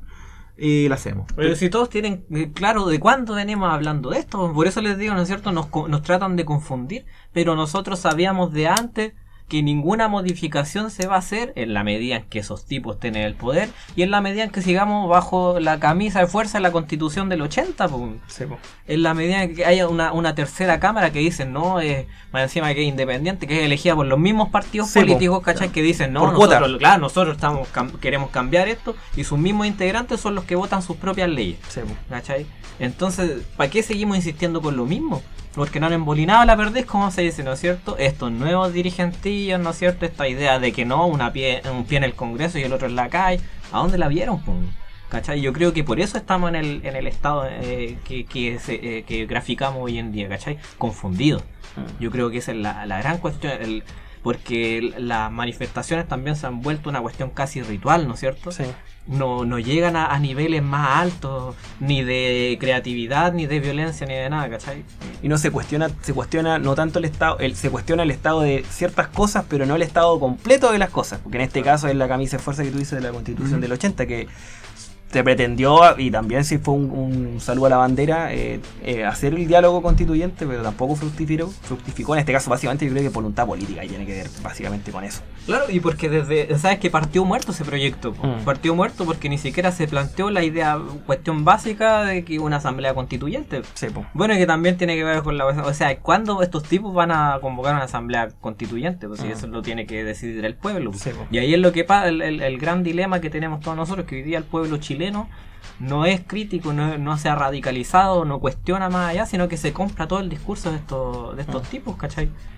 y lo hacemos. Pero si todos tienen eh, claro de cuándo venimos hablando de esto, por eso les digo, ¿no es cierto? Nos, co- nos tratan de confundir, pero nosotros sabíamos de antes que ninguna modificación se va a hacer en la medida en que esos tipos tienen el poder y en la medida en que sigamos bajo la camisa de fuerza de la Constitución del ochenta, pues. sí, po. En la medida en que haya una, una tercera cámara que dicen, no, eh, más encima que es independiente, que es elegida por los mismos partidos Sí, po. políticos, ¿cachai? Que dicen, no, Por nosotros, cuota. claro, nosotros estamos cam- queremos cambiar esto y sus mismos integrantes son los que votan sus propias leyes, Sí, po. ¿cachai? Entonces, ¿para qué seguimos insistiendo con lo mismo? Porque no han embolinado la perdiz, como se dice, ¿no es cierto? Estos nuevos dirigentillos, ¿no es cierto? Esta idea de que no, una pie, un pie en el Congreso y el otro en la calle, ¿a dónde la vieron? po? ¿Cachai? Yo creo que por eso estamos en el, en el estado eh, que, que, se- eh, que graficamos hoy en día, ¿cachai? Confundidos. Yo creo que esa es la, la gran cuestión, el- porque el- las manifestaciones también se han vuelto una cuestión casi ritual, ¿no es cierto? Sí. No, no llegan a, a niveles más altos, ni de creatividad, ni de violencia, ni de nada, ¿cachai? Y no se cuestiona, se cuestiona no tanto el estado, el, se cuestiona el estado de ciertas cosas, pero no el estado completo de las cosas. Porque en este caso es la camisa de fuerza que tú dices de la Constitución Ujú. del ochenta, que se pretendió, y también sí fue un, un saludo a la bandera, eh, eh, hacer el diálogo constituyente, pero tampoco fructificó, fructificó en este caso básicamente yo creo que voluntad política y tiene que ver básicamente con eso. Claro, y porque desde, ¿sabes que partió muerto ese proyecto? po? Mm. Partió muerto porque ni siquiera se planteó la idea, cuestión básica de que una asamblea constituyente. Sí, po. Bueno, y que también tiene que ver con la... O sea, ¿cuándo estos tipos van a convocar una asamblea constituyente? Pues si Mm. eso lo tiene que decidir el pueblo. Sí, po. Y ahí es lo que pasa, el, el- el gran dilema que tenemos todos nosotros, que hoy día el pueblo chileno no es crítico, no, no se ha radicalizado, no cuestiona más allá, sino que se compra todo el discurso de estos, de estos Mm. tipos, ¿cachai?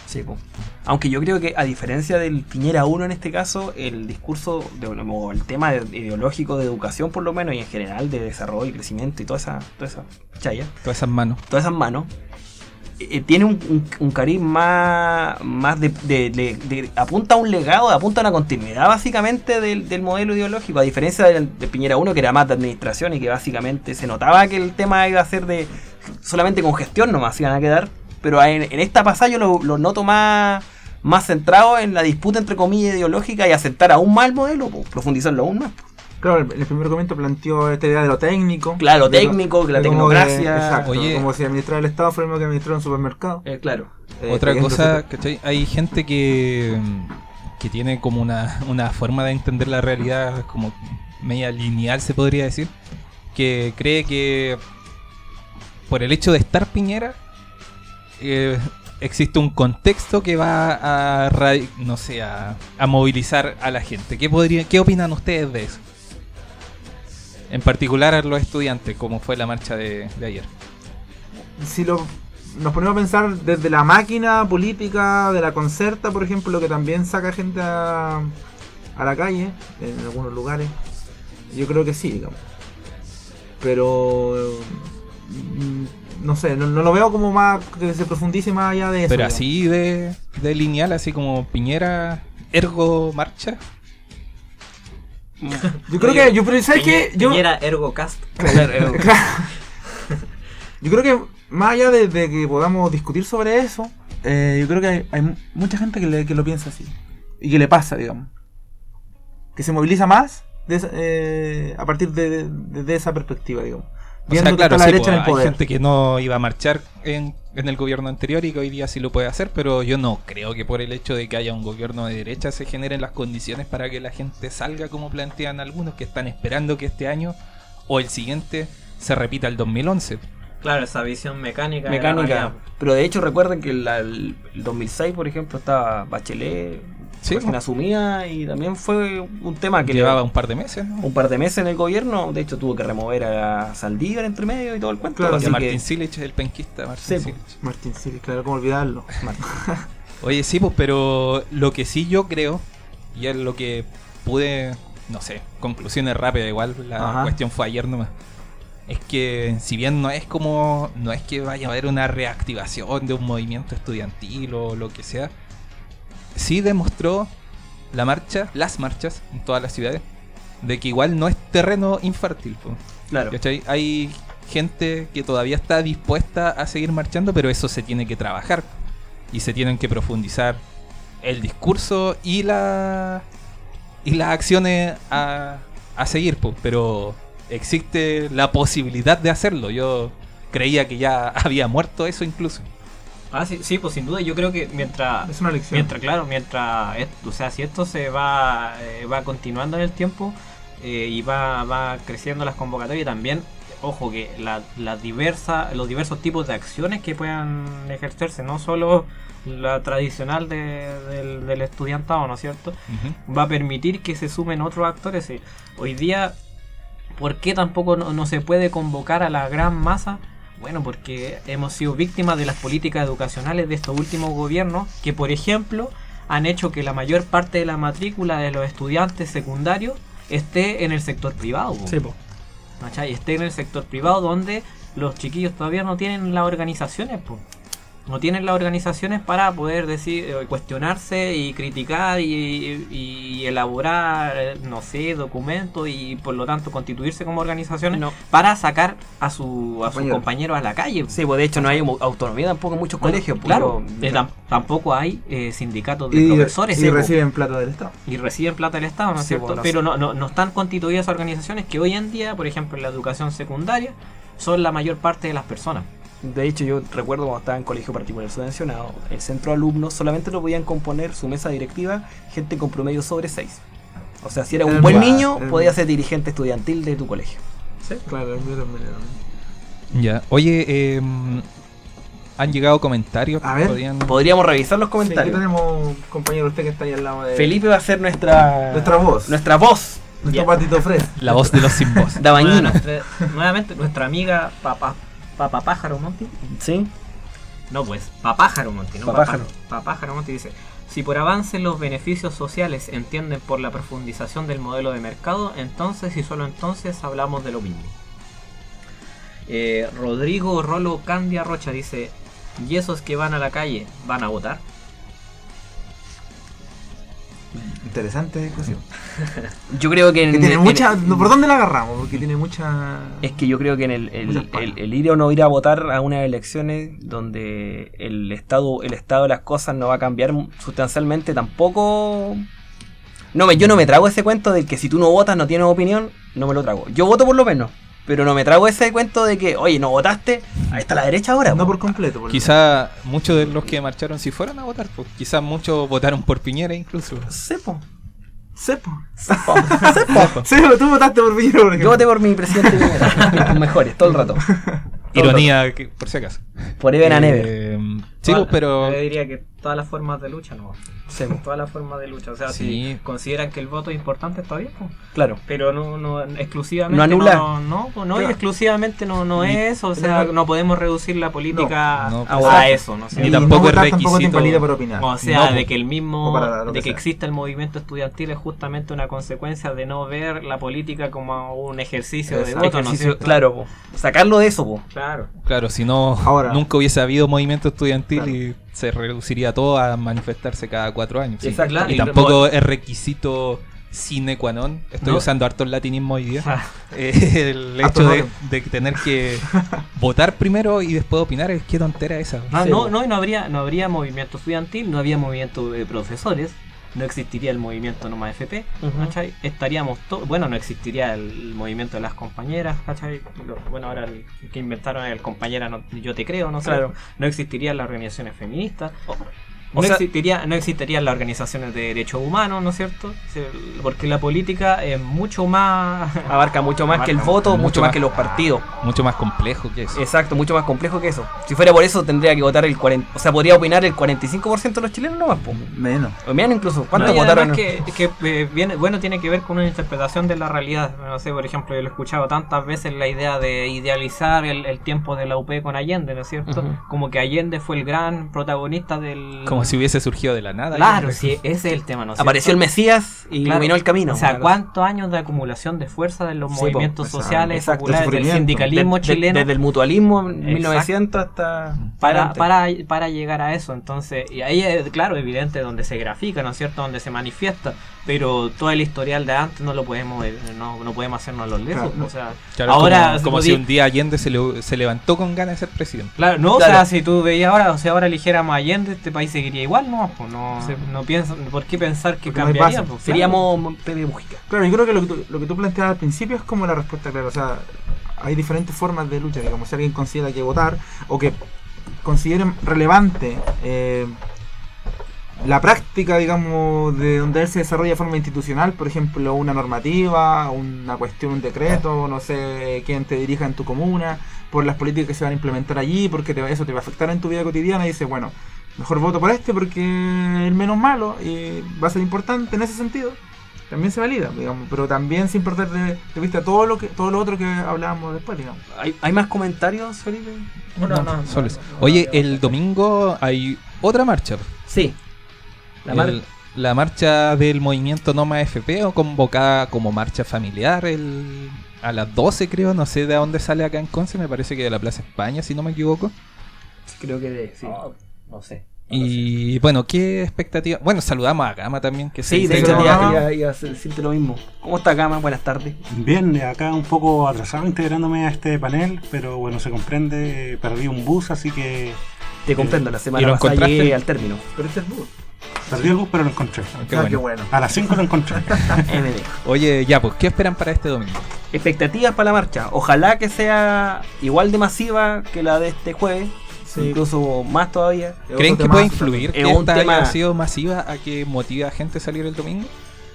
Sí, po. Aunque yo creo que a diferencia del Piñera uno en este caso, el discurso de, o el tema de- ideológico de educación por lo menos y en general de desarrollo y crecimiento y toda esa, toda esa chaya, Todas esas manos. todas esas manos, eh, tiene un, un, un cariz más, más de, de- de- de- apunta a un legado, apunta a una continuidad básicamente del, del modelo ideológico, a diferencia del, de Piñera uno que era más de administración y que básicamente se notaba que el tema iba a ser de solamente con gestión nomás iban a quedar, pero en, en esta pasada yo lo, lo noto más, más centrado en la disputa entre comillas ideológica y aceptar aún más el modelo, po, profundizarlo aún más. Claro, el, el primer comentario planteó esta idea de lo técnico. Claro, lo de técnico, que la de como tecnocracia. exacto, Oye. como si administrar el Estado fuera lo mismo que administrar un supermercado. Eh, claro. Eh, Otra creyendo cosa, super- ¿cachai? Hay gente que, que tiene como una, una forma de entender la realidad como media lineal, se podría decir, que cree que por el hecho de estar Piñera, eh, existe un contexto que va a, radi- no sé, a, a movilizar a la gente. ¿Qué, podría, ¿Qué opinan ustedes de eso? En particular a los estudiantes, como fue la marcha de, de ayer. Si lo, nos ponemos a pensar desde la máquina política de la Concerta, por ejemplo, que también saca gente a, a la calle, en algunos lugares, yo creo que sí, digamos. Pero mm, no sé, no, no lo veo como más que se profundice más allá de eso. Pero digamos. así de, de lineal, así como Piñera, ergo marcha. Yo creo que, yo, pero ¿sabes qué? Yo, Piñera Ergo Cast. Claro. Yo creo que más allá de, de que podamos discutir sobre eso, eh, yo creo que hay, hay mucha gente que, le- que lo piensa así y que le pasa, digamos, que se moviliza más de esa- eh, a partir de, de- de- de esa perspectiva, digamos. O Viendo sea, que está claro, la sí, derecha pues, en el hay poder. gente que no iba a marchar en, en el gobierno anterior y que hoy día sí lo puede hacer, pero yo no creo que por el hecho de que haya un gobierno de derecha se generen las condiciones para que la gente salga como plantean algunos que están esperando que este año o el siguiente se repita el dos mil once. Claro, esa visión mecánica. de la Mecánica. realidad. Pero de hecho recuerden que la- el, el dos mil seis, por ejemplo, estaba Bachelet Sí, recién po. asumida y también fue un tema que Llevaba le, un par de meses, ¿no? un par de meses en el gobierno. De hecho tuvo que remover a Saldívar entre medio y todo el cuento. Claro, Y así a Martín que, Silich, el penquista Martín Sí, po. Silich. Martín Siles, claro, cómo olvidarlo. Oye, sí, pues, pero lo que sí yo creo, y es lo que pude, no sé, conclusiones rápidas, igual la Ajá. cuestión fue ayer nomás, es que si bien no es como, no es que vaya a haber una reactivación de un movimiento estudiantil o lo que sea, sí demostró la marcha, las marchas en todas las ciudades, de que igual no es terreno infértil, pues. claro. ¿Cachai? Hay gente que todavía está dispuesta a seguir marchando, pero eso se tiene que trabajar y se tienen que profundizar el discurso y la y las acciones a, a seguir, pues. Pero existe la posibilidad de hacerlo. Yo creía que ya había muerto eso incluso. Ah, sí, sí, pues sin duda. Yo creo que mientras. Es una lección. Mientras, claro, mientras. et- O sea, si esto se va eh, va continuando en el tiempo eh, y va, va creciendo las convocatorias, también. Ojo que la, la diversa, los diversos tipos de acciones que puedan ejercerse, no solo la tradicional de- del, del estudiantado, ¿no es cierto? Va a permitir que se sumen otros actores. Sí. Hoy día, ¿por qué tampoco no, no se puede convocar a la gran masa? Bueno, porque hemos sido víctimas de las políticas educacionales de estos últimos gobiernos que, por ejemplo, han hecho que la mayor parte de la matrícula de los estudiantes secundarios esté en el sector privado. po. Sí, po. ¿Cachai? Esté en el sector privado donde los chiquillos todavía no tienen las organizaciones, po. No tienen las organizaciones para poder decir, eh, cuestionarse y criticar y, y elaborar, eh, no sé, documentos y por lo tanto constituirse como organizaciones No. para sacar a su a sus Compañero. compañeros a la calle. Sí, pues de hecho no hay mo- autonomía tampoco en muchos Bueno, colegios. pues, claro, yo- eh, tam- tampoco hay eh, sindicatos de Y, profesores y sí, po, reciben plata del Estado. y reciben plata del Estado, ¿no es Sí, cierto? po, no Pero sé. no, no, no están constituidas organizaciones que hoy en día, por ejemplo, en la educación secundaria, son la mayor parte de las personas. De hecho, yo recuerdo cuando estaba en colegio particular subvencionado, el centro de alumnos solamente lo podían componer su mesa directiva gente con promedio sobre seis. O sea, si era un El buen gua- niño, el- podía ser dirigente estudiantil de tu colegio. Claro, yo también. Ya. Oye, eh, han llegado comentarios. A ver. Podrían- Podríamos revisar los Sí, aquí comentarios. tenemos, compañero, usted que está ahí al lado de Felipe va a ser nuestra nuestra voz. nuestra voz. Nuestro Ya. patito fresco. La voz de los sin voz. Dabañino. Nuestra- nuevamente, nuestra amiga Papa, Papa Pájaro Monti ¿Sí? No, pues, Papájaro Monti, no Papájaro. Papájaro. Papájaro Monti dice: si por avance los beneficios sociales entienden por la profundización del modelo de mercado, entonces y solo entonces hablamos de lo mismo. Eh, Rodrigo Rolo Candia Rocha dice: ¿y esos que van a la calle van a votar? Interesante discusión. Yo creo que en, Que tiene en- mucha. no, ¿Por dónde la agarramos? Porque tiene mucha. Es que yo creo que en el, el, Muchas palas. el- el ir o no ir a votar a unas elecciones donde el estado el estado de las cosas no va a cambiar sustancialmente tampoco. No me, yo no me trago ese cuento de que si tú no votas no tienes opinión, no me lo trago. Yo voto por lo menos, pero no me trago ese cuento de que, oye, no votaste, ahí está la derecha ahora. No po. por completo. Por Quizá muchos de los que marcharon si fueran a votar, pues quizá muchos votaron por Piñera incluso. Sepo. Sepo. Sepo. Sepo, tú votaste por Piñera, por Yo ejemplo. voté por mi presidente Piñera, los mejores, todo el rato. Todo el Ironía, que- por si acaso. rato. Por Even and Ever. Eh, sí, Toda- pues, pero Yo diría que todas las formas de lucha, no. Sí, Todas las formas de lucha. O sea, Sí. si consideran que el voto es importante, está bien, pues. claro. Pero no, no exclusivamente No anula. no, no, pues, no, y Claro. exclusivamente no, no Ni- es eso, o sea, no podemos reducir la política No, no, a, pues, a eso, ¿no? Ni Y tampoco no es votar tampoco te requisito- invalida por opinar. O sea, No, de pues. que el mismo, O para lo de que que sea. exista el movimiento estudiantil es justamente una consecuencia de no ver la política como un ejercicio de Exacto. voto, ¿no es Ejercicio- cierto? claro, po. Sacarlo de eso, po. Claro. claro, si no, Ahora- nunca hubiese habido movimiento estudiantil Claro. y se reduciría todo a manifestarse cada cuatro años. Exacto. Claro, Y y tampoco es requisito sine qua non. Estoy No. usando harto el latinismo hoy día. Ah, Eh, el Harto hecho de, no. de tener que votar primero y después opinar, es qué tontera esa. Ah, Sí, no, po. no, y no habría, no habría movimiento estudiantil, no había movimiento de profesores, no existiría el movimiento Noma F P, Ujú. ¿cachai? Estaríamos todos, bueno, no existiría el, el movimiento de las compañeras, ¿cachai? Lo- Bueno, ahora el que inventaron el compañera, no- yo te creo, no sé, Claro. no existirían las organizaciones feministas. O No, sea- existiría, no existirían las organizaciones de derechos humanos, ¿no es cierto? Se- Porque la política es mucho más... Abarca mucho más que el Abarca voto, mucho mucho más. más que los partidos. Mucho más complejo que eso. Exacto, mucho más complejo que eso. Si fuera por eso tendría que votar el cuarenta, o sea, podría opinar el cuarenta y cinco por ciento de los chilenos nomás, po. Menos. O menos incluso. ¿Cuántos No, y votaron? además que, que, eh, viene, bueno, tiene que ver con una interpretación de la realidad. No sé, por ejemplo, yo lo he escuchado tantas veces la idea de idealizar el, el tiempo de la U P con Allende, ¿no es cierto? Ujú. Como que Allende fue el gran protagonista del... Como si hubiese surgido de la nada. Claro, ya. sí, ese es el tema, ¿no es Apareció el cierto? Mesías y Claro. iluminó el camino. O sea, Una cosa. ¿cuántos años de acumulación de fuerza de los Sí, po, movimientos exacto, sociales, exacto, populares, del sufrimiento. sindicalismo De- de- chileno? Desde el mutualismo en Exacto. mil novecientos hasta... para, adelante. para, para llegar a eso. Entonces, y ahí es claro, evidente donde se grafica, ¿no es cierto? Donde se manifiesta, pero todo el historial de antes no lo podemos, eh, no, no podemos hacernos los lejos. Claro. O sea, Claro, ahora como, se como podía- si un día Allende se, le- se levantó con ganas de ser presidente. Claro, no, Claro. o sea, si tú veías ahora, o sea, ahora eligiéramos a Allende, este país seguiría igual, ¿no? Pues no, Sí. no pienso, ¿por qué pensar que Porque no hay cambiaría? base. Pues, Seríamos Pepe Mujica. Claro, yo creo que lo que, tú, lo que tú planteabas al principio es como la respuesta clara. O sea, hay diferentes formas de lucha. Digamos, si alguien considera que votar o que consideren relevante eh, la práctica, digamos, de donde él se desarrolla de forma institucional, por ejemplo, una normativa, una cuestión, un decreto, no sé quién te dirija en tu comuna, por las políticas que se van a implementar allí, porque te, eso te va a afectar en tu vida cotidiana, y dices, bueno, mejor voto por este porque es el menos malo y va a ser importante en ese sentido. También se valida, digamos, pero también sin perder de, de vista todo lo que todo lo otro que hablábamos después, digamos. ¿Hay, ¿Hay más comentarios, Felipe? Bueno, no, no, Soles. no, no, Oye, no, el no. domingo hay otra marcha. Sí. La mar- El- la marcha del movimiento Noma F P, o convocada como marcha familiar el, a las doce, creo. No sé de dónde sale acá en Conce, me parece que de la Plaza España, si no me equivoco. Creo que de, sí. no sé. Y bueno, ¿qué expectativa? Bueno, saludamos a Gama también, que se Sí, de integra. hecho, Gama. iba, iba, iba a decirte lo mismo. ¿Cómo está Gama? Buenas tardes. Bien, acá un poco atrasado integrándome a este panel, pero bueno, se comprende, perdí un bus, así que Te comprendo, la ¿y semana lo pasada encontraste? llegué al término. Pero este es bus. perdí el bus, pero lo encontré. Qué Ah, bueno. qué bueno. A las cinco lo encontré. M D. Oye, ya, pues, ¿qué esperan para este domingo? Expectativas para la marcha. Ojalá que sea igual de masiva que la de este jueves, Sí. incluso más todavía. Es ¿Creen otro que puede temazo influir Es que un esta tema- haya sido masiva a que motive a gente a salir el domingo?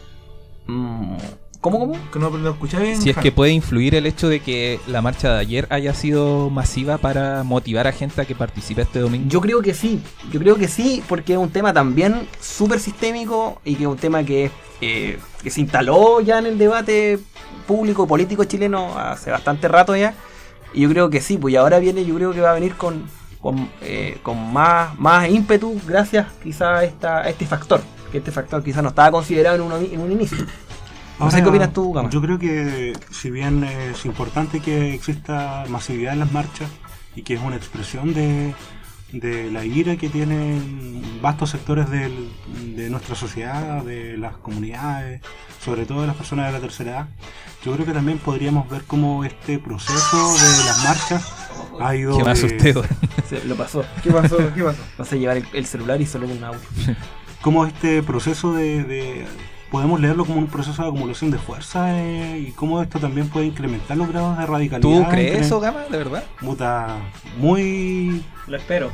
Mm, ¿Cómo, cómo? también. Que no lo escuché bien. Si es Juan. que puede influir el hecho de que la marcha de ayer haya sido masiva para motivar a gente a que participe este domingo. Yo creo que sí, yo creo que sí, porque es un tema también súper sistémico y que es un tema que, eh, que se instaló ya en el debate público político chileno hace bastante rato ya. Y yo creo que sí, pues y ahora viene, yo creo que va a venir con, con con, eh, con más, más ímpetu gracias quizá a, esta, a este factor, que este factor quizás no estaba considerado en un, en un inicio. No sé qué opinas tú, Gama. Yo creo que si bien es importante que exista masividad en las marchas y que es una expresión de, de la ira que tienen vastos sectores del, de nuestra sociedad, de las comunidades, sobre todo de las personas de la tercera edad, yo creo que también podríamos ver cómo este proceso de las marchas ha ido... Que me asusté. Se lo pasó. ¿Qué pasó? ¿Qué pasó? Vas a llevar el, el celular y solo un audio. Cómo este proceso de... de podemos leerlo como un proceso de acumulación de fuerza eh, y cómo esto también puede incrementar los grados de radicalidad. ¿Tú crees incre- eso, Gama? ¿De verdad? Puta, muy... Lo espero.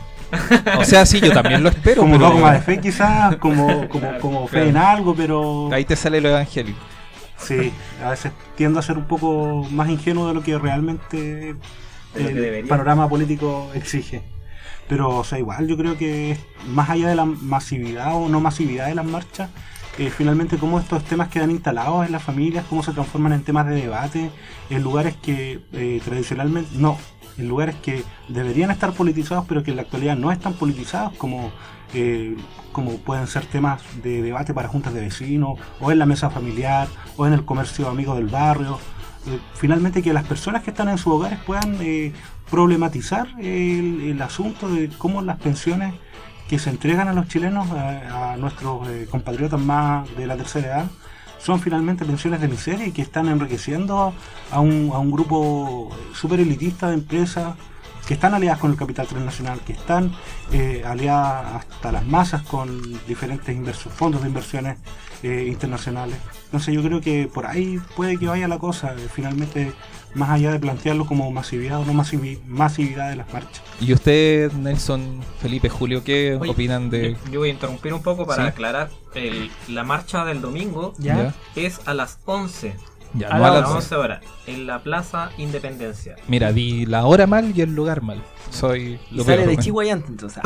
O sea, sí, yo también lo espero. como pero... dogma de fe quizás, como, como, Claro, como fe claro. en algo, pero... Ahí te sale lo evangélico. Sí, a veces tiendo a ser un poco más ingenuo de lo que realmente De lo que el debería. panorama político exige. Pero, o sea, igual yo creo que más allá de la masividad o no masividad de las marchas, eh, finalmente cómo estos temas quedan instalados en las familias, cómo se transforman en temas de debate, en lugares que eh, tradicionalmente, no, en lugares que deberían estar politizados, pero que en la actualidad no están politizados, como, eh, como pueden ser temas de debate para juntas de vecinos, o en la mesa familiar, o en el comercio amigo del barrio. Eh, finalmente que las personas que están en sus hogares puedan eh, problematizar el, el asunto de cómo las pensiones que se entregan a los chilenos, a, a nuestros eh, compatriotas más de la tercera edad, son finalmente pensiones de miseria y que están enriqueciendo a un, a un grupo súper elitista de empresas que están aliadas con el capital transnacional, que están eh, aliadas hasta las masas con diferentes inverso- fondos de inversiones eh, internacionales. Entonces yo creo que por ahí puede que vaya la cosa, eh, finalmente, más allá de plantearlo como masividad o no masivi- masividad de las marchas. ¿Y usted, Nelson, Felipe, Julio, qué Oye, opinan de...? Yo, yo voy a interrumpir un poco para Sí. aclarar. El, la marcha del domingo ¿Ya? es a las once. Ya, A no a las las- once horas. En la Plaza Independencia. Mira, di la hora mal y el lugar mal. Soy Y lo sale peor. de Chihuayante, entonces.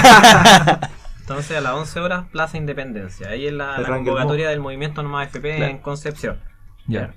Entonces a las once horas, Plaza Independencia. Ahí es la, El la Rangel convocatoria del movimiento No Más F P Claro. en Concepción. Ya.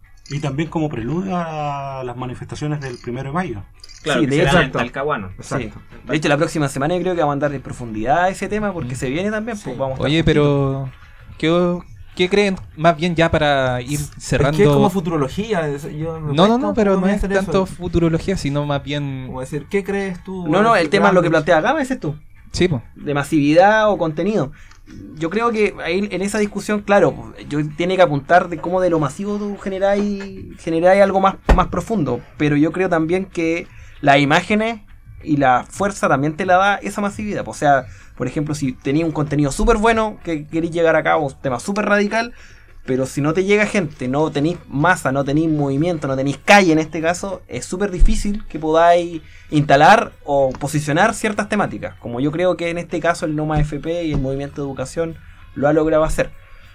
Y también como preludio a las manifestaciones del primero de mayo. Claro, Sí, que de será hecho, en Talcahuano. Sí. De hecho, la próxima semana yo creo que vamos a andar en profundidad a ese tema porque se viene también. Pues vamos a estar Oye, pero... ¿qué, ¿Qué creen? Más bien ya para ir cerrando... Es que es como futurología. es- yo me No, no, cuesta no, un pero poco no es hacer eso. tanto futurología, sino más bien... Como decir, ¿qué crees tú? No, no, el tema es lo que plantea plantea Gama, ese tú. Sí, pues. De masividad o contenido. Yo creo que ahí en esa discusión, claro, yo tiene que apuntar de cómo de lo masivo tú generáis, generáis algo más, más profundo. Pero yo creo también que las imágenes y la fuerza también te la da esa masividad. O sea, por ejemplo, si tenías un contenido súper bueno que queréis llegar a cabo, un tema súper radical, pero si no te llega gente, no tenéis masa, no tenéis movimiento, no tenéis calle en este caso, es súper difícil que podáis instalar o posicionar ciertas temáticas. Como yo creo que en este caso el No Más F P y el Movimiento de Educación lo ha logrado hacer.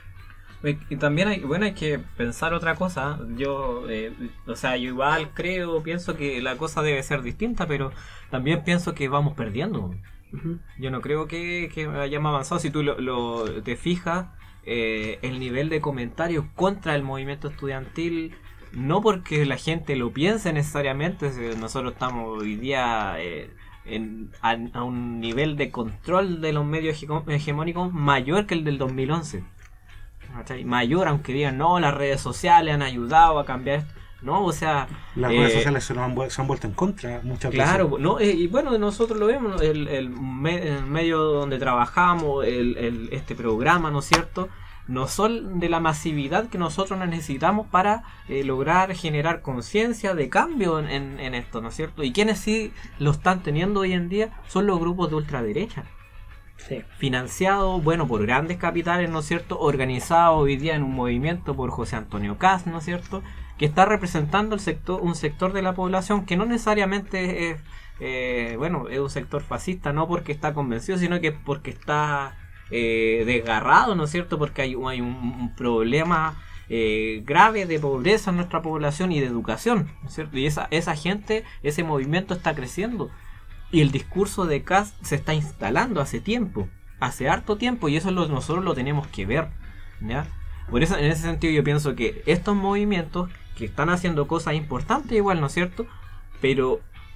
Y también hay, bueno, hay que pensar otra cosa. Yo, eh, o sea, yo igual creo, pienso que la cosa debe ser distinta, pero también pienso que vamos perdiendo. Yo no creo que, que hayamos avanzado. Si tú lo, lo- te fijas, eh, el nivel de comentarios contra el movimiento estudiantil, no porque la gente lo piense necesariamente, si nosotros estamos hoy día eh, en, a, a un nivel de control de los medios hege- hegemónicos mayor que el del dos mil once. ¿Cachai? Mayor, aunque digan, no, las redes sociales han ayudado a cambiar esto. No, o sea... Las eh, redes sociales se, nos han, vuel- se han vuelto en contra muchas Claro, veces. no, eh, y bueno, nosotros lo vemos, el, el, me- el medio donde trabajamos, el, el- este programa, ¿no es cierto? No son de la masividad que nosotros necesitamos para eh, lograr generar conciencia de cambio en, en, en esto, ¿no es cierto? Y quienes sí lo están teniendo hoy en día son los grupos de ultraderecha. Financiados, bueno, por grandes capitales, ¿no es cierto? Organizados hoy día en un movimiento por José Antonio Kast, ¿no es cierto? Que está representando el sector, un sector de la población que no necesariamente es, eh, bueno, es un sector fascista, no porque está convencido, sino que porque está eh, desgarrado, ¿no es cierto? Porque hay, hay un, un problema eh, grave de pobreza en nuestra población y de educación, ¿no es cierto? Y esa, esa gente, ese movimiento está creciendo. Y el discurso de Kast se está instalando hace tiempo, hace harto tiempo, y eso lo, nosotros lo tenemos que ver, ¿ya? Por eso, en ese sentido, yo pienso que estos movimientos que están haciendo cosas importantes igual, ¿no es cierto? Pero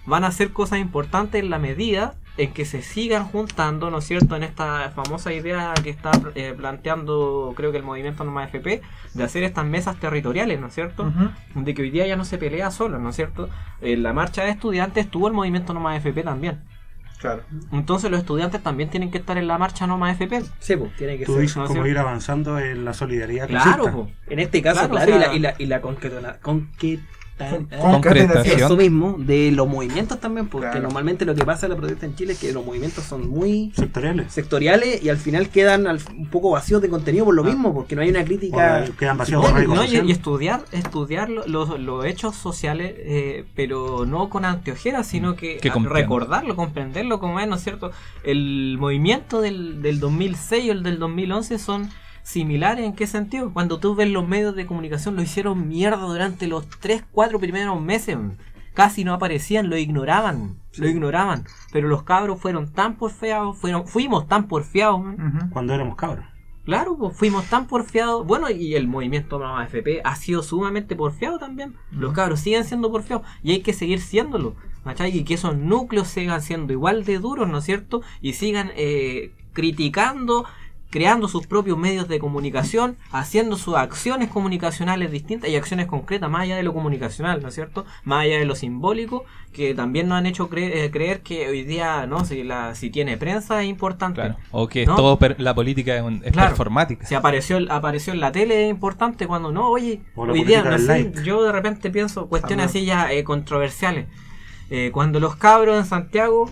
van a hacer cosas importantes en la medida en que se sigan juntando, ¿no es cierto?, en esta famosa idea que está eh, planteando, creo que el movimiento No Más F P, de hacer estas mesas territoriales, ¿no es cierto?, Ujú. de que hoy día ya no se pelea solo, ¿no es cierto? En la marcha de estudiantes tuvo el movimiento No Más F P también. Claro. Entonces los estudiantes también tienen que estar en la marcha No Más F P. Sí, pues, tiene que Tú ser. dices ¿no es cómo cierto? ir avanzando en la solidaridad Claro, clasista. po. En este caso, Claro, claro, o sea- y la, y la, y la conquetona- conqueta- Concretación. eso mismo, de los movimientos también, porque Claro. normalmente lo que pasa en la protesta en Chile es que los movimientos son muy Sectoriales. sectoriales y al final quedan al- un poco vacíos de contenido por lo Ah. mismo, porque no hay una crítica. O quedan vacíos No, de arraigo no, y, social. y estudiar estudiar lo- los, los hechos sociales, eh, pero no con anteojeras, sino que, Que a- comprenda. recordarlo, comprenderlo como es, ¿no es cierto? El movimiento del, del dos mil seis y el del dos mil once son similares. ¿En qué sentido? Cuando tú ves los medios de comunicación, lo hicieron mierda durante los tres, cuatro primeros meses. Casi no aparecían, lo ignoraban, lo ignoraban. Pero los cabros fueron tan porfiados, fueron, fuimos tan porfiados, man. Ujú. Cuando éramos cabros. Claro, pues fuimos tan porfiados. Bueno, y el movimiento No Más F P ha sido sumamente porfiado también. Los cabros siguen siendo porfiados y hay que seguir siéndolo, ¿cachai? Y que esos núcleos sigan siendo igual de duros, ¿no es cierto? Y sigan eh, criticando, creando sus propios medios de comunicación, haciendo sus acciones comunicacionales distintas y acciones concretas, más allá de lo comunicacional, ¿no es cierto? Más allá de lo simbólico, que también nos han hecho cre- eh, creer que hoy día, ¿no? Si, la, si tiene prensa es importante. Claro. O que ¿no? todo per- la política es, un- es Claro. performática. Si apareció, apareció en la tele es importante, cuando no, oye, O la hoy día, política no del sé, like. yo de repente pienso cuestiones También. así ya eh, controversiales. Eh, cuando los cabros en Santiago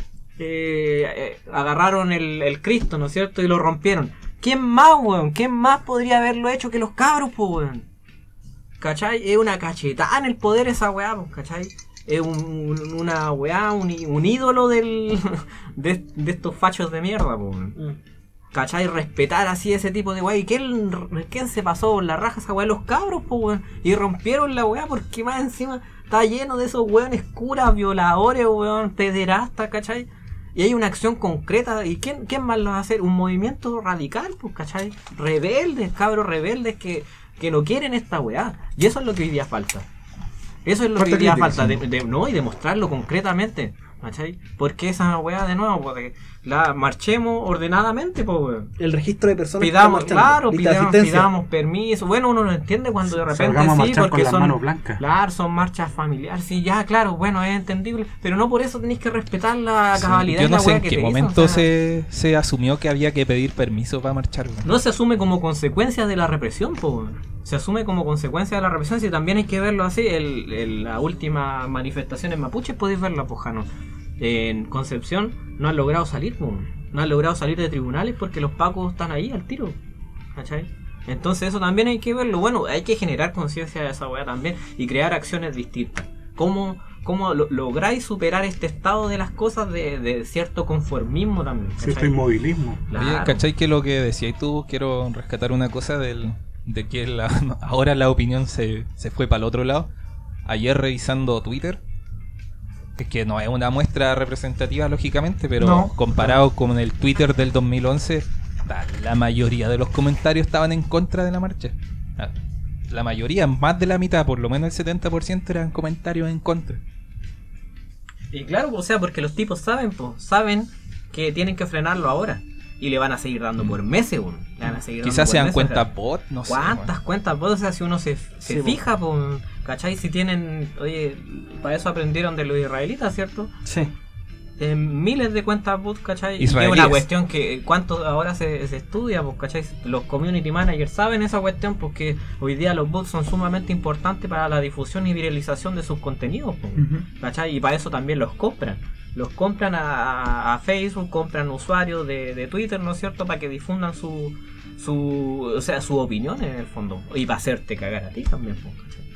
eh, eh, agarraron el, el Cristo, ¿no es cierto? Y lo rompieron. ¿Quién más, weón? ¿Quién más podría haberlo hecho que los cabros, pues, weón? ¿Cachai? Es una cachetada en el poder esa weá, pues, ¿cachai? Es un, un- una weá, un, í- un ídolo del de, de estos fachos de mierda, pues, weón. ¿Cachai? Respetar así ese tipo de weá. ¿Y quién, quién se pasó por la raja esa weá? Los cabros, pues, weón. Y rompieron la weá porque más encima está lleno de esos weones curas, violadores, weón, pederastas, ¿cachai? Y hay una acción concreta. ¿Y quién, quién más lo va a hacer? Un movimiento radical, pues, ¿cachai? Rebeldes, cabros rebeldes que, que no quieren esta weá. Y eso es lo que hoy día falta. Eso es lo Falta que hoy día crítica, falta. sí. De, de- no, y demostrarlo concretamente. ¿Cachai? Porque esa weá de nuevo, porque la marchemos ordenadamente, pues, weón. El registro de personas Pidamos, que están marchando, claro, lista de pidamos, asistencia. pidamos permiso. Bueno, uno lo entiende cuando de repente Salgamos a sí, marchar con porque las son, manos blancas. claro, son marchas familiares. Sí, ya, claro, bueno, es entendible. Pero no por eso tenéis que respetar la Sí, cabalidad yo de la no sé weá en que qué te hizo, momento o sea, se, se asumió que había que pedir permiso para marchar. weón. no se asume como consecuencia de la represión, po. Se asume como consecuencia de la represión, si también hay que verlo así. El, el- la última manifestación en Mapuche podéis verla, po, Jano. En Concepción no han logrado salir, po. No han logrado salir de tribunales porque los pacos están ahí al tiro, ¿cachai? Entonces eso también hay que verlo. Bueno, hay que generar conciencia de esa weá también y crear acciones distintas. ¿Cómo, cómo lo- lográis superar este estado de las cosas de, de cierto conformismo también? Cierto ¿cachai? inmovilismo. Oye, Claro. ¿cachai que lo que decías tú? Quiero rescatar una cosa del, de que la, ahora la opinión se, se fue para el otro lado. Ayer revisando Twitter, es que no es una muestra representativa lógicamente, pero No. comparado con el Twitter del dos mil once, ta- la mayoría de los comentarios estaban en contra de la marcha. Ah, La mayoría, más de la mitad, por lo menos el setenta por ciento eran comentarios en contra. Y claro, o sea, porque los tipos saben, pues, saben que tienen que frenarlo ahora. Y le van a seguir dando por meses, uno. Le van a seguir dando Quizás por sean meses, cuentas o sea, bot, no sé. ¿Cuántas weón. cuentas bot? O sea, si uno se, se Sí, fija, pues, ¿cachai? Si tienen, oye, para eso aprendieron de los israelitas, ¿cierto? Sí. Eh, miles de cuentas bot, ¿cachai? Y que es Israelíes. una cuestión que, ¿cuánto ahora se, se estudia? Pues, ¿cachai? Los community managers saben esa cuestión porque hoy día los bots son sumamente importantes para la difusión y viralización de sus contenidos, pues. Ujú. ¿Cachai? Y para eso también los compran. Los compran a, a- a Facebook, compran usuarios de, de Twitter, ¿no es cierto? Para que difundan su, su, o sea, su opinión en el fondo. Y para hacerte cagar a ti también, pues, ¿cachai?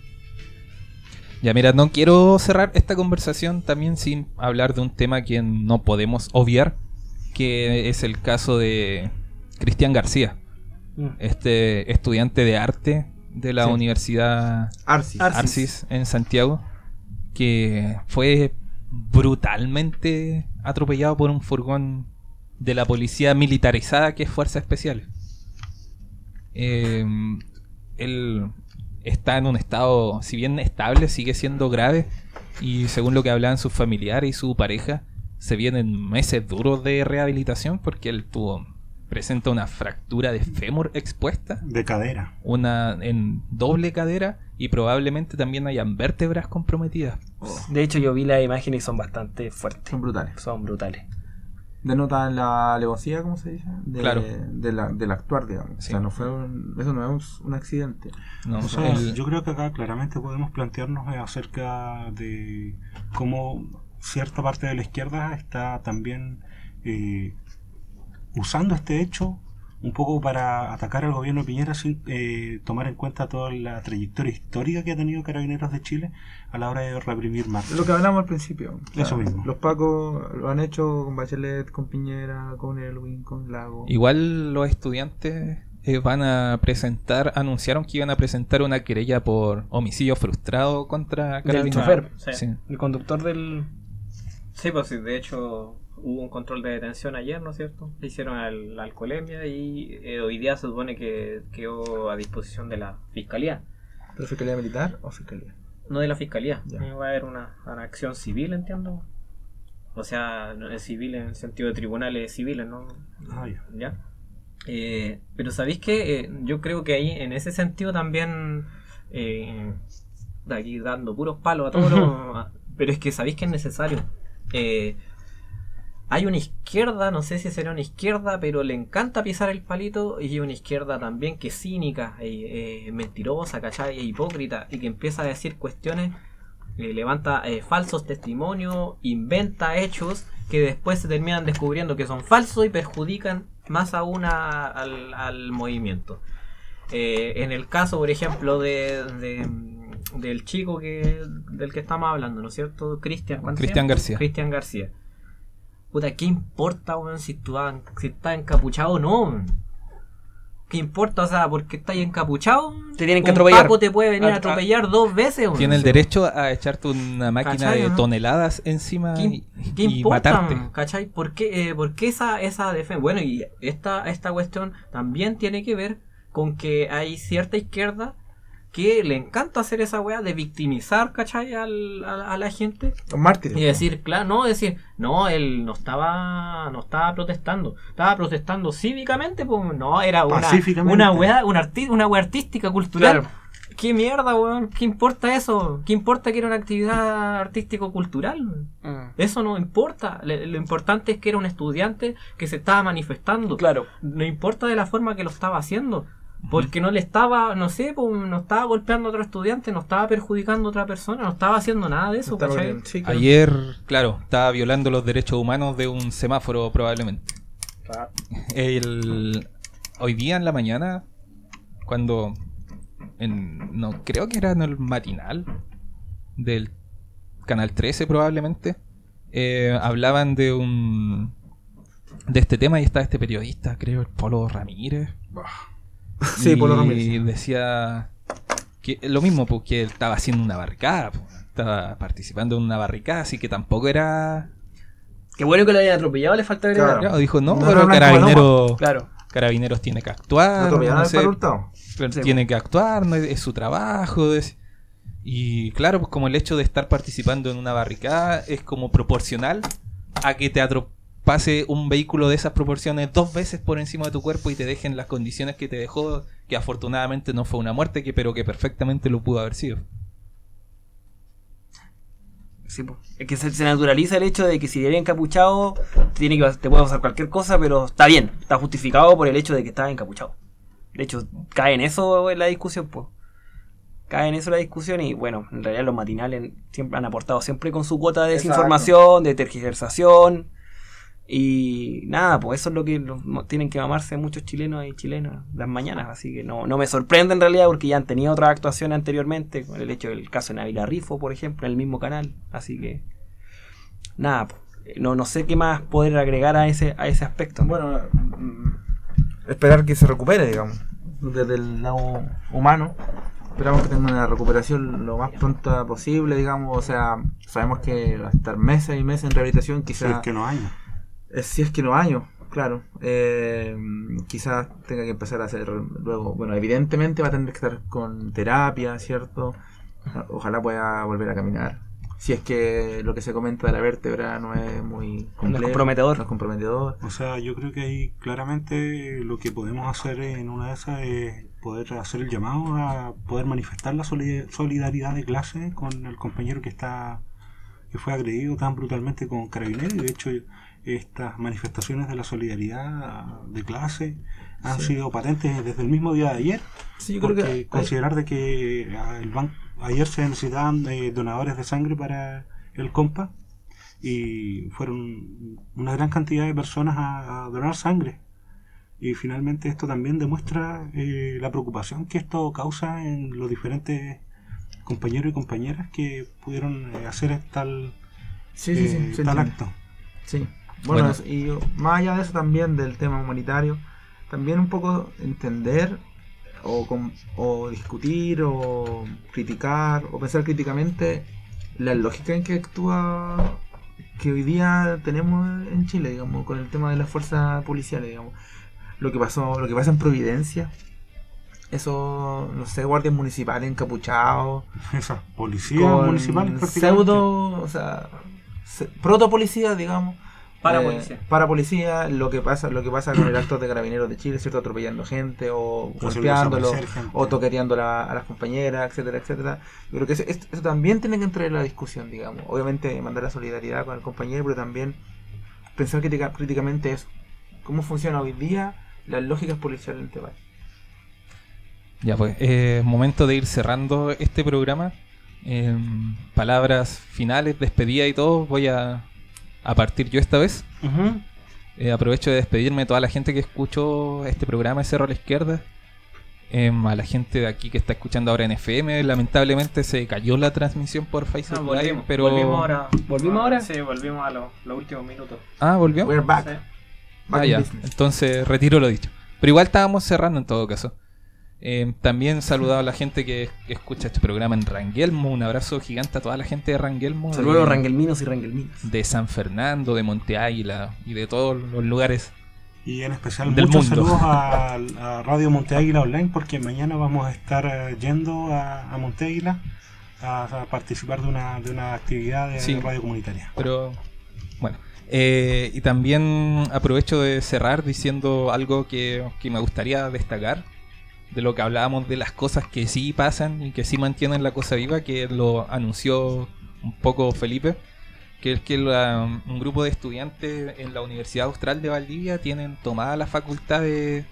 Ya mira, no quiero cerrar esta conversación también sin hablar de un tema que no podemos obviar, que es el caso de Cristian García, este estudiante de arte de la Sí. Universidad Arcis. Arcis. Arcis en Santiago, que fue brutalmente atropellado por un furgón de la policía militarizada que es Fuerzas Especiales. Eh, él está en un estado, si bien estable, sigue siendo grave Y según lo que hablaban sus familiares y su pareja, se vienen meses duros de rehabilitación porque él tuvo presenta una fractura de fémur expuesta, De cadera. una en doble cadera y probablemente también hayan vértebras comprometidas. De hecho, yo vi las imágenes y son bastante fuertes. Son brutales. Son brutales. Denotan la alevosía, ¿cómo se dice? De, Claro. de la, del actuar, digamos. Sí. O sea, no fue un- eso no es un accidente. No, O sea, el- yo creo que acá claramente podemos plantearnos eh, acerca de cómo cierta parte de la izquierda está también eh, usando este hecho un poco para atacar al gobierno de Piñera sin eh, tomar en cuenta toda la trayectoria histórica que ha tenido Carabineros de Chile a la hora de reprimir marchas. Lo que hablamos al principio. O sea, Eso mismo. Los Pacos lo han hecho con Bachelet, con Piñera, con Elwin, con Lago. Igual los estudiantes eh, van a presentar, anunciaron que iban a presentar una querella por homicidio frustrado contra Del Carabineros. chofer, Sí. Sí. el conductor del... Sí, pues sí, de hecho hubo un control de detención ayer, ¿no es cierto? Le hicieron al- la alcoholemia y eh, hoy día se supone que quedó a disposición de la fiscalía. ¿Pero fiscalía militar o fiscalía? No de la fiscalía, Ya. Eh, va a haber una, una acción civil, entiendo. O sea, no es civil en el sentido de tribunales civiles, ¿no? Ah, ya. ¿Ya? Eh, pero sabéis que eh, yo creo que ahí en ese sentido también eh, de aquí dando puros palos a todos los, pero es que sabéis que es necesario. Eh, hay una izquierda, no sé si será una izquierda, pero le encanta pisar el palito, y hay una izquierda también que es cínica, eh, eh, mentirosa, ¿cachai? E hipócrita, y que empieza a decir cuestiones, eh, levanta eh, falsos testimonios, inventa hechos que después se terminan descubriendo que son falsos y perjudican más aún a- al, al movimiento. Eh, en el caso, por ejemplo, de, de- del chico que del que estamos hablando, ¿no es cierto? Cristian, ¿cuánto se Cristian llama? García. Cristian García. Puta, ¿qué importa, weón, si tú vas- si estás encapuchado o no? weón? ¿Qué importa? O sea, porque estás encapuchado, Te tienen que un atropellar. Paco te puede venir a A- a- atropellar dos veces, weón. Tiene el derecho a echarte una máquina ¿Cachai, de no? toneladas encima ¿Qué, y, qué y importa? matarte. ¿Cachai? ¿Por qué, eh, por qué esa, esa defensa? Bueno, y esta, esta cuestión también tiene que ver con que hay cierta izquierda que le encanta hacer esa weá de victimizar, ¿cachai? Al, a, a la gente. Los mártires. Y decir, claro, no, decir, no, él no estaba no estaba protestando, estaba protestando cívicamente, pues no, era una, Pacíficamente. una weá, una, arti- una weá artística, cultural. Claro. ¿Qué mierda, weón? ¿Qué importa eso? ¿Qué importa que era una actividad artístico-cultural? Mm. Eso no importa. Le- lo importante es que era un estudiante que se estaba manifestando. Claro. No importa de la forma que lo estaba haciendo. Porque no le estaba, no sé, pues, no estaba golpeando a otro estudiante, no estaba perjudicando a otra persona, no estaba haciendo nada de eso, Está muy ¿cachai? bien. Sí, claro. Ayer, claro, estaba violando los derechos humanos de un semáforo probablemente. El, hoy día en la mañana, cuando en, no creo que era en el matinal del Canal trece probablemente, eh, hablaban de un de este tema y estaba este periodista, creo, el Polo Ramírez. Sí, y Polo Ramírez. decía que lo mismo, porque él estaba haciendo una barricada, po, estaba participando en una barricada, así que tampoco era... Qué bueno que lo hayan atropellado, le falta agregar. Claro. Claro, dijo, no, No pero era blanco Carabineros, Claro. Carabineros tiene que ¿No actuar, atropellaron no al sé, Pablo Hurtado? pero Sí, tiene que actuar, no es, es su trabajo. es- Y claro, pues como el hecho de estar participando en una barricada es como proporcional a que te atro- pase un vehículo de esas proporciones dos veces por encima de tu cuerpo y te deje en las condiciones que te dejó, que afortunadamente no fue una muerte, que pero que perfectamente lo pudo haber sido. Sí, po. Es que se, se naturaliza el hecho de que si eres encapuchado, tiene que, te puede pasar cualquier cosa, pero está bien, está justificado por el hecho de que estás encapuchado. De hecho, cae en eso en la discusión, pues. Cae en eso la discusión y bueno, en realidad los matinales siempre han aportado siempre con su cuota de Exacto. desinformación, de tergiversación. Y nada, pues eso es lo que los- mo- tienen que mamarse muchos chilenos y chilenas las mañanas. Así que no, no me sorprende en realidad porque ya han tenido otras actuaciones anteriormente, con el hecho del caso de Navila Rifo, por ejemplo, en el mismo canal. Así que nada, pues, no, no sé qué más poder agregar a ese, a ese aspecto. Bueno, mm, esperar que se recupere, digamos, desde el lado humano. Esperamos que tenga una recuperación lo más pronta posible, digamos. O sea, sabemos que va a estar meses y meses en rehabilitación, Si quizás. es que no hay. Eh, Si es que no años, claro. Eh, quizás tenga que empezar a hacer luego. Bueno, evidentemente va a tener que estar con terapia, ¿cierto? Ojalá pueda volver a caminar. si es que lo que se comenta de la vértebra no es muy complejo, comprometedor. no es comprometedor. O sea, yo creo que ahí claramente lo que podemos hacer en una de esas es poder hacer el llamado a poder manifestar la soli- solidaridad de clase con el compañero que está que fue agredido tan brutalmente con Carabineros. Y de hecho estas manifestaciones de la solidaridad de clase han Sí. sido patentes desde el mismo día de ayer. Sí, yo creo Porque que considerar de que ah, el ban- ayer se necesitaban eh, donadores de sangre para el compa y fueron una gran cantidad de personas a, a donar sangre, y finalmente esto también demuestra eh, la preocupación que esto causa en los diferentes compañeros y compañeras que pudieron eh, hacer tal, sí, sí, sí, eh, se tal entiende. acto. Sí, bueno, Bueno. es- y más allá de eso también del tema humanitario, también un poco entender o, com- o discutir o criticar o pensar críticamente la lógica en que actúa, que hoy día tenemos en Chile, digamos, con el tema de las fuerzas policiales, digamos. Lo que pasó, lo que pasa en Providencia, eso, no sé, guardias municipales encapuchados, Esas policías con municipales prácticamente. pseudo, o sea, se- protopolicía, digamos, Para eh, policía. para policía, lo que pasa, lo que pasa con el acto de Carabineros de Chile, cierto, atropellando gente o Haciendo golpeándolo desaparecer gente. o toqueteando la- a las compañeras, etcétera, etcétera. Yo creo que eso, eso también tiene que entrar en la discusión, digamos. Obviamente mandar la solidaridad con el compañero, pero también pensar crítica- críticamente eso. ¿Cómo funciona hoy día las lógicas policiales en este país? Ya pues, eh, momento de ir cerrando este programa. Eh, palabras finales, despedida y todo. Voy a, a partir yo esta vez. Ujú. Eh, aprovecho de despedirme de toda la gente que escuchó este programa de Cerro a la Izquierda. Eh, a la gente de aquí que está escuchando ahora en F M. Lamentablemente se cayó la transmisión por Facebook Ah, Live, volvimos, pero... volvimos ahora. ¿Volvimos ahora? Sí, volvimos a los, los últimos minutos. Ah, ¿volvió? We're back. Sí. Back Ah, in ya. business. Entonces retiro lo dicho. Pero igual estábamos cerrando en todo caso. Eh, también saludado a la gente que, que escucha este programa en Rangelmo. Un abrazo gigante a toda la gente de Rangelmo. Saludos a de, los rangelminos y rangelminas. de San Fernando, de Monte Águila y de todos los lugares. Y en especial Del muchos mundo. saludos a, a Radio Monte Águila Online, porque mañana vamos a estar eh, yendo a, a Monte Águila a, a participar de una, de una actividad de Sí. radio comunitaria. Pero bueno. Eh, y también aprovecho de cerrar diciendo algo que, que me gustaría destacar. De lo que hablábamos de las cosas que sí pasan y que sí mantienen la cosa viva, que lo anunció un poco Felipe, que es que la- un grupo de estudiantes en la Universidad Austral de Valdivia tienen tomada la facultad de,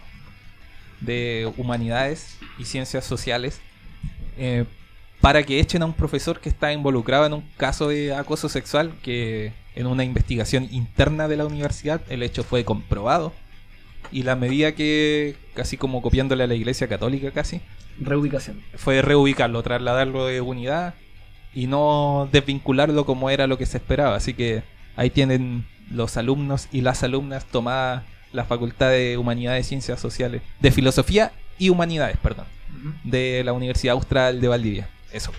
de Humanidades y Ciencias Sociales eh, para que echen a un profesor que está involucrado en un caso de acoso sexual, que en una investigación interna de la universidad el hecho fue comprobado. Y la medida que, casi como copiándole a la Iglesia Católica casi, Reubicación. fue reubicarlo, trasladarlo de unidad y no desvincularlo como era lo que se esperaba. Así que ahí tienen los alumnos y las alumnas tomada la Facultad de Humanidades y Ciencias Sociales, de Filosofía y Humanidades, perdón, de la Universidad Austral de Valdivia. Eso.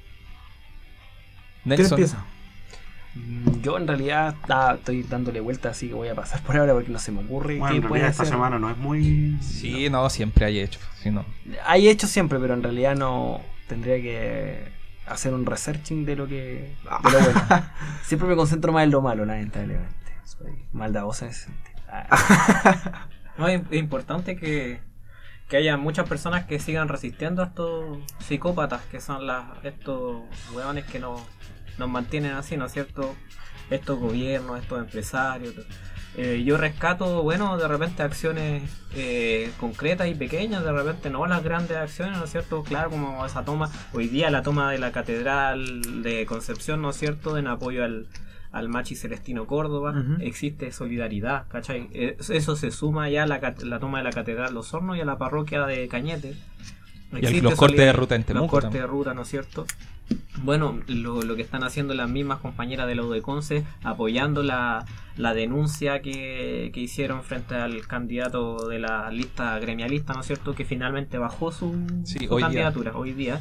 ¿Quién Nelson. empieza? Mm, Yo en realidad ah, estoy dándole vuelta, así que voy a pasar por ahora porque no se me ocurre Bueno, qué en puede realidad esta ser. semana no es muy... Sí, no, siempre hay hecho. Sí, no. Hay hechos siempre, pero en realidad no tendría que hacer un researching de lo que de lo bueno. Siempre me concentro más en lo malo, lamentablemente. Soy maldadosa en ese sentido. Ah, No, es es importante que, que haya muchas personas que sigan resistiendo a estos psicópatas, que son las estos hueones que nos, nos mantienen así, ¿no es cierto? Estos gobiernos, estos empresarios. Eh, yo rescato, bueno, de repente acciones eh, concretas y pequeñas, de repente no las grandes acciones, ¿no es cierto? Claro, como esa toma, hoy día la toma de la Catedral de Concepción, ¿no es cierto? En apoyo al, al Machi Celestino Córdoba, Ujú. existe solidaridad, ¿cachai? Eh, Eso se suma ya a la, cat- la toma de la Catedral Los Hornos y a la parroquia de Cañete. Y Existe los cortes de solidaridad- ruta en Temuco Los cortes también. de ruta, ¿no es cierto? Bueno, lo, lo que están haciendo las mismas compañeras de la U D E Conce, apoyando la, la denuncia que, que hicieron frente al candidato de la lista gremialista, ¿no es cierto? Que finalmente bajó su, Sí, su hoy día. candidatura hoy día.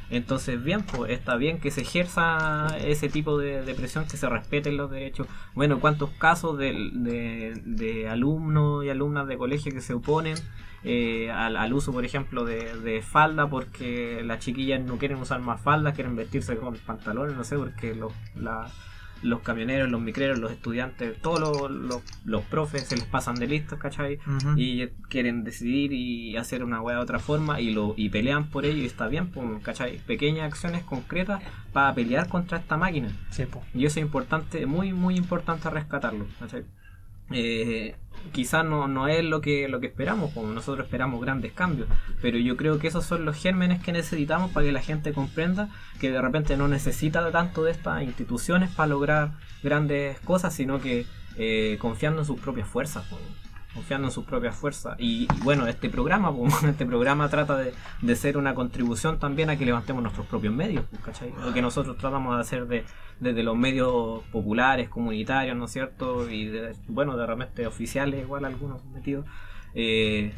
Entonces, bien, pues está bien que se ejerza ese tipo de, de presión, que se respeten los derechos. Bueno, ¿cuántos casos de, de, de alumnos y alumnas de colegio que se oponen eh, al, al uso, por ejemplo, de, de falda, porque las chiquillas no quieren usar más faldas, quieren vestirse con pantalones, no sé, porque los, la, los camioneros, los micreros, los estudiantes, todos los, los, los profes se les pasan de listos, ¿cachai? Uh-huh. Y quieren decidir y hacer una weá de otra forma y lo y pelean por ello y está bien, pues, ¿cachai? Pequeñas acciones concretas para pelear contra esta máquina. Sí, pues. Y eso es importante, muy muy importante rescatarlo, ¿cachai? Eh, quizás no, no es lo que lo que esperamos, como nosotros esperamos grandes cambios, pero yo creo que esos son los gérmenes que necesitamos para que la gente comprenda que de repente no necesita tanto de estas instituciones para lograr grandes cosas, sino que eh, confiando en sus propias fuerzas, pues, confiando en sus propias fuerzas. Y, y bueno, este programa, pues, este programa trata de, de ser una contribución también a que levantemos nuestros propios medios, pues, ¿cachai? Lo que nosotros tratamos de hacer de desde los medios populares, comunitarios, ¿no es cierto? Y de, bueno, de repente oficiales, igual algunos metidos, eh,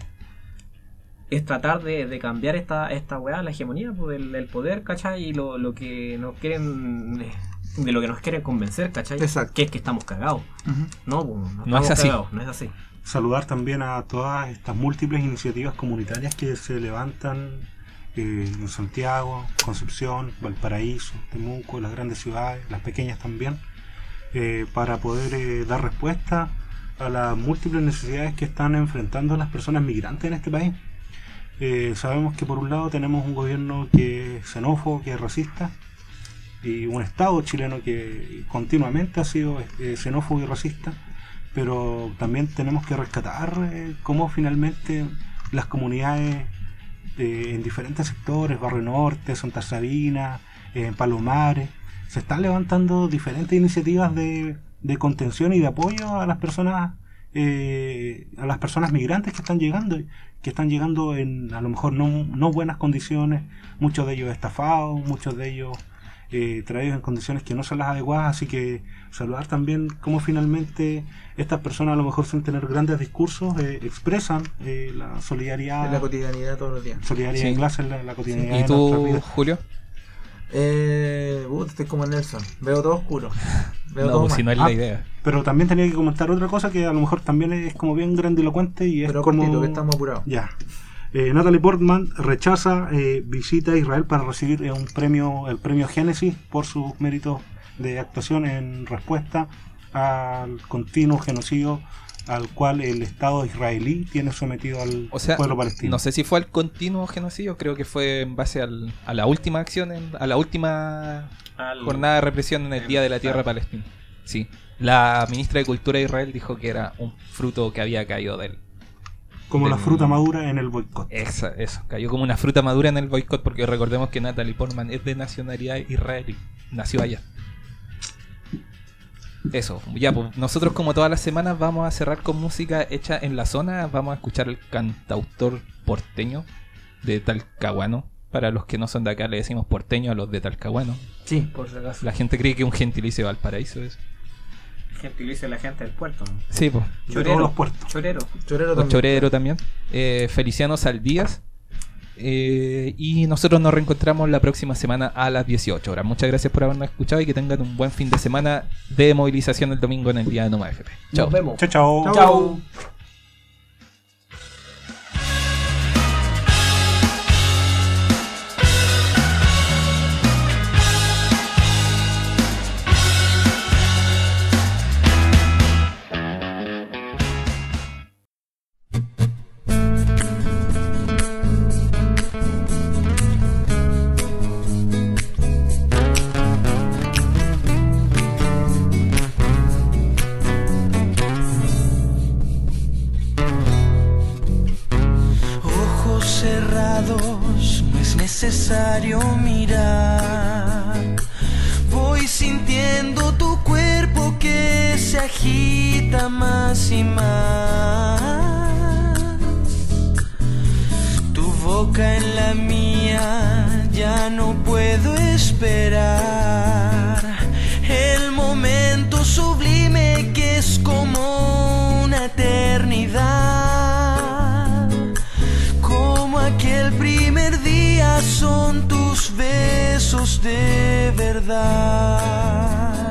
es tratar de, de cambiar esta esta weá, la hegemonía, pues, del, del poder, ¿cachai? Y lo, lo que nos quieren, de lo que nos quieren convencer, ¿cachai? Exacto. Que es que estamos cagados. Uh-huh. No, pues, no, no es así. Cagados, no es así. Saludar también a todas estas múltiples iniciativas comunitarias que se levantan eh, en Santiago, Concepción, Valparaíso, Temuco, las grandes ciudades, las pequeñas también, eh, para poder eh, dar respuesta a las múltiples necesidades que están enfrentando las personas migrantes en este país. Eh, sabemos que por un lado tenemos un gobierno que es xenófobo, que es racista, y un Estado chileno que continuamente ha sido eh, xenófobo y racista, pero también tenemos que rescatar eh, cómo finalmente las comunidades eh, en diferentes sectores, Barrio Norte, Santa Sabina, eh, Palomares, se están levantando diferentes iniciativas de, de contención y de apoyo a las personas eh, a las personas migrantes que están llegando, que están llegando en a lo mejor no, no buenas condiciones, muchos de ellos estafados, muchos de ellos Eh, traídos en condiciones que no son las adecuadas, así que saludar también cómo finalmente estas personas, a lo mejor sin tener grandes discursos, eh, expresan eh, la solidaridad en la cotidianidad todos los días. Solidaridad Sí. en clase, en la, la cotidianidad. ¿Y de tú, nuestras vidas. Julio? Eh, uh, estoy como Nelson, veo todo oscuro. Veo No, todo pues mal. si no es Ah, la idea. Pero también tenía que comentar otra cosa que a lo mejor también es como bien grandilocuente y es Pero como... cortito, que estamos apurados. Ya. Eh, Natalie Portman rechaza eh, visita a Israel para recibir eh, un premio, el premio Génesis por sus méritos de actuación en respuesta al continuo genocidio al cual el Estado israelí tiene sometido al O sea, pueblo palestino. no sé si fue al continuo genocidio, creo que fue en base al, a la última acción, en- a la última Al- jornada de represión en el Día de la Tierra Palestina. Sí. La ministra de Cultura de Israel dijo que era un fruto que había caído del... Como la del- fruta madura en el boicot. Esa, eso, cayó como una fruta madura en el boicot, porque recordemos que Natalie Portman es de nacionalidad israelí, nació allá. Eso, ya, pues nosotros como todas las semanas vamos a cerrar con música hecha en la zona. Vamos a escuchar el cantautor porteño de Talcahuano. Para los que no son de acá le decimos porteño a los de Talcahuano. Sí, por si acaso. La gente cree que es un gentilicio de Valparaíso eso. Gentilicio de la gente del puerto, ¿no? Sí, pues. De todos los puertos. Chorero. Chorero Los también. Chorero también. Eh, Feliciano Saldías. Eh, y nosotros nos reencontramos la próxima semana a las dieciocho horas. Muchas gracias por habernos escuchado y que tengan un buen fin de semana de movilización el domingo en el día de Noma F P. Chao. Nos vemos. Chao, chao. Chao. Ojos cerrados, no es necesario mirar. Voy sintiendo tu cuerpo que se agita más y más. Tu boca en la mía, ya no puedo esperar. El momento sublime que es como una eternidad. Como aquel primer día son tus besos. besos de verdad.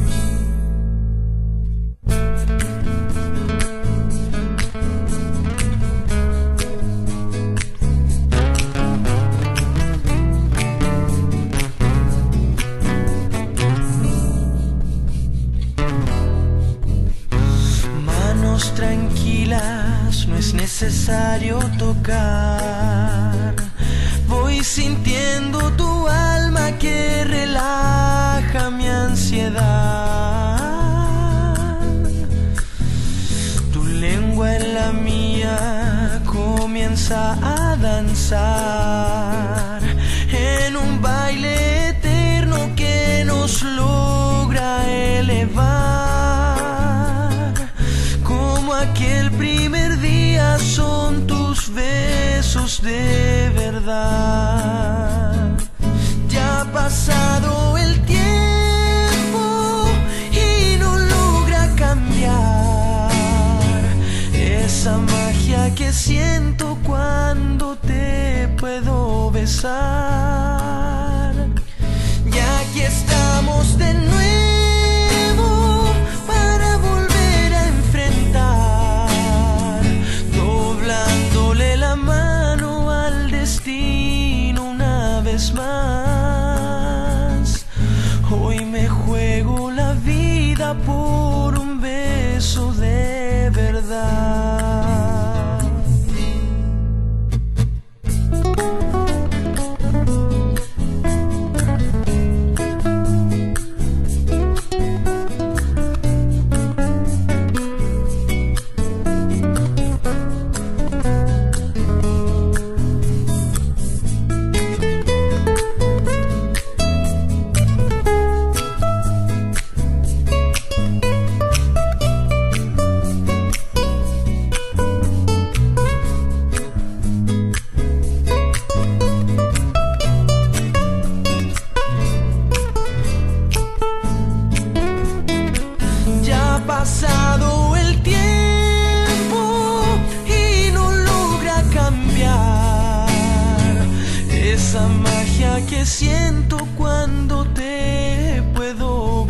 Manos tranquilas, no es necesario tocar. Voy sintiendo tu alma que relaja mi ansiedad. Tu lengua en la mía comienza a danzar en un baile eterno que nos logra elevar. Como aquel primer día son tus besos de verdad. Ya ha pasado el tiempo y no logra cambiar esa magia que siento cuando te puedo besar. Y aquí estamos de nuevo para volver a enfrentar, doblándole la mano al destino una vez más. Hoy me juego la vida por un beso de verdad. Pasado el tiempo y no logra cambiar esa magia que siento cuando te puedo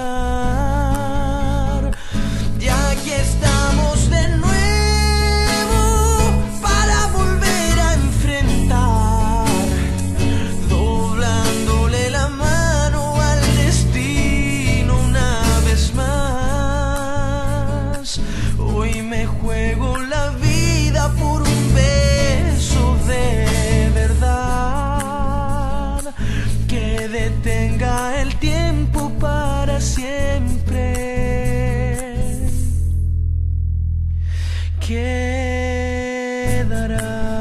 besar. Y aquí estamos de nuevo para volver a enfrentar, doblándole la mano al destino una vez más. Hoy me juego la vida por un beso de verdad, que detenga el tiempo para siempre. Quedará.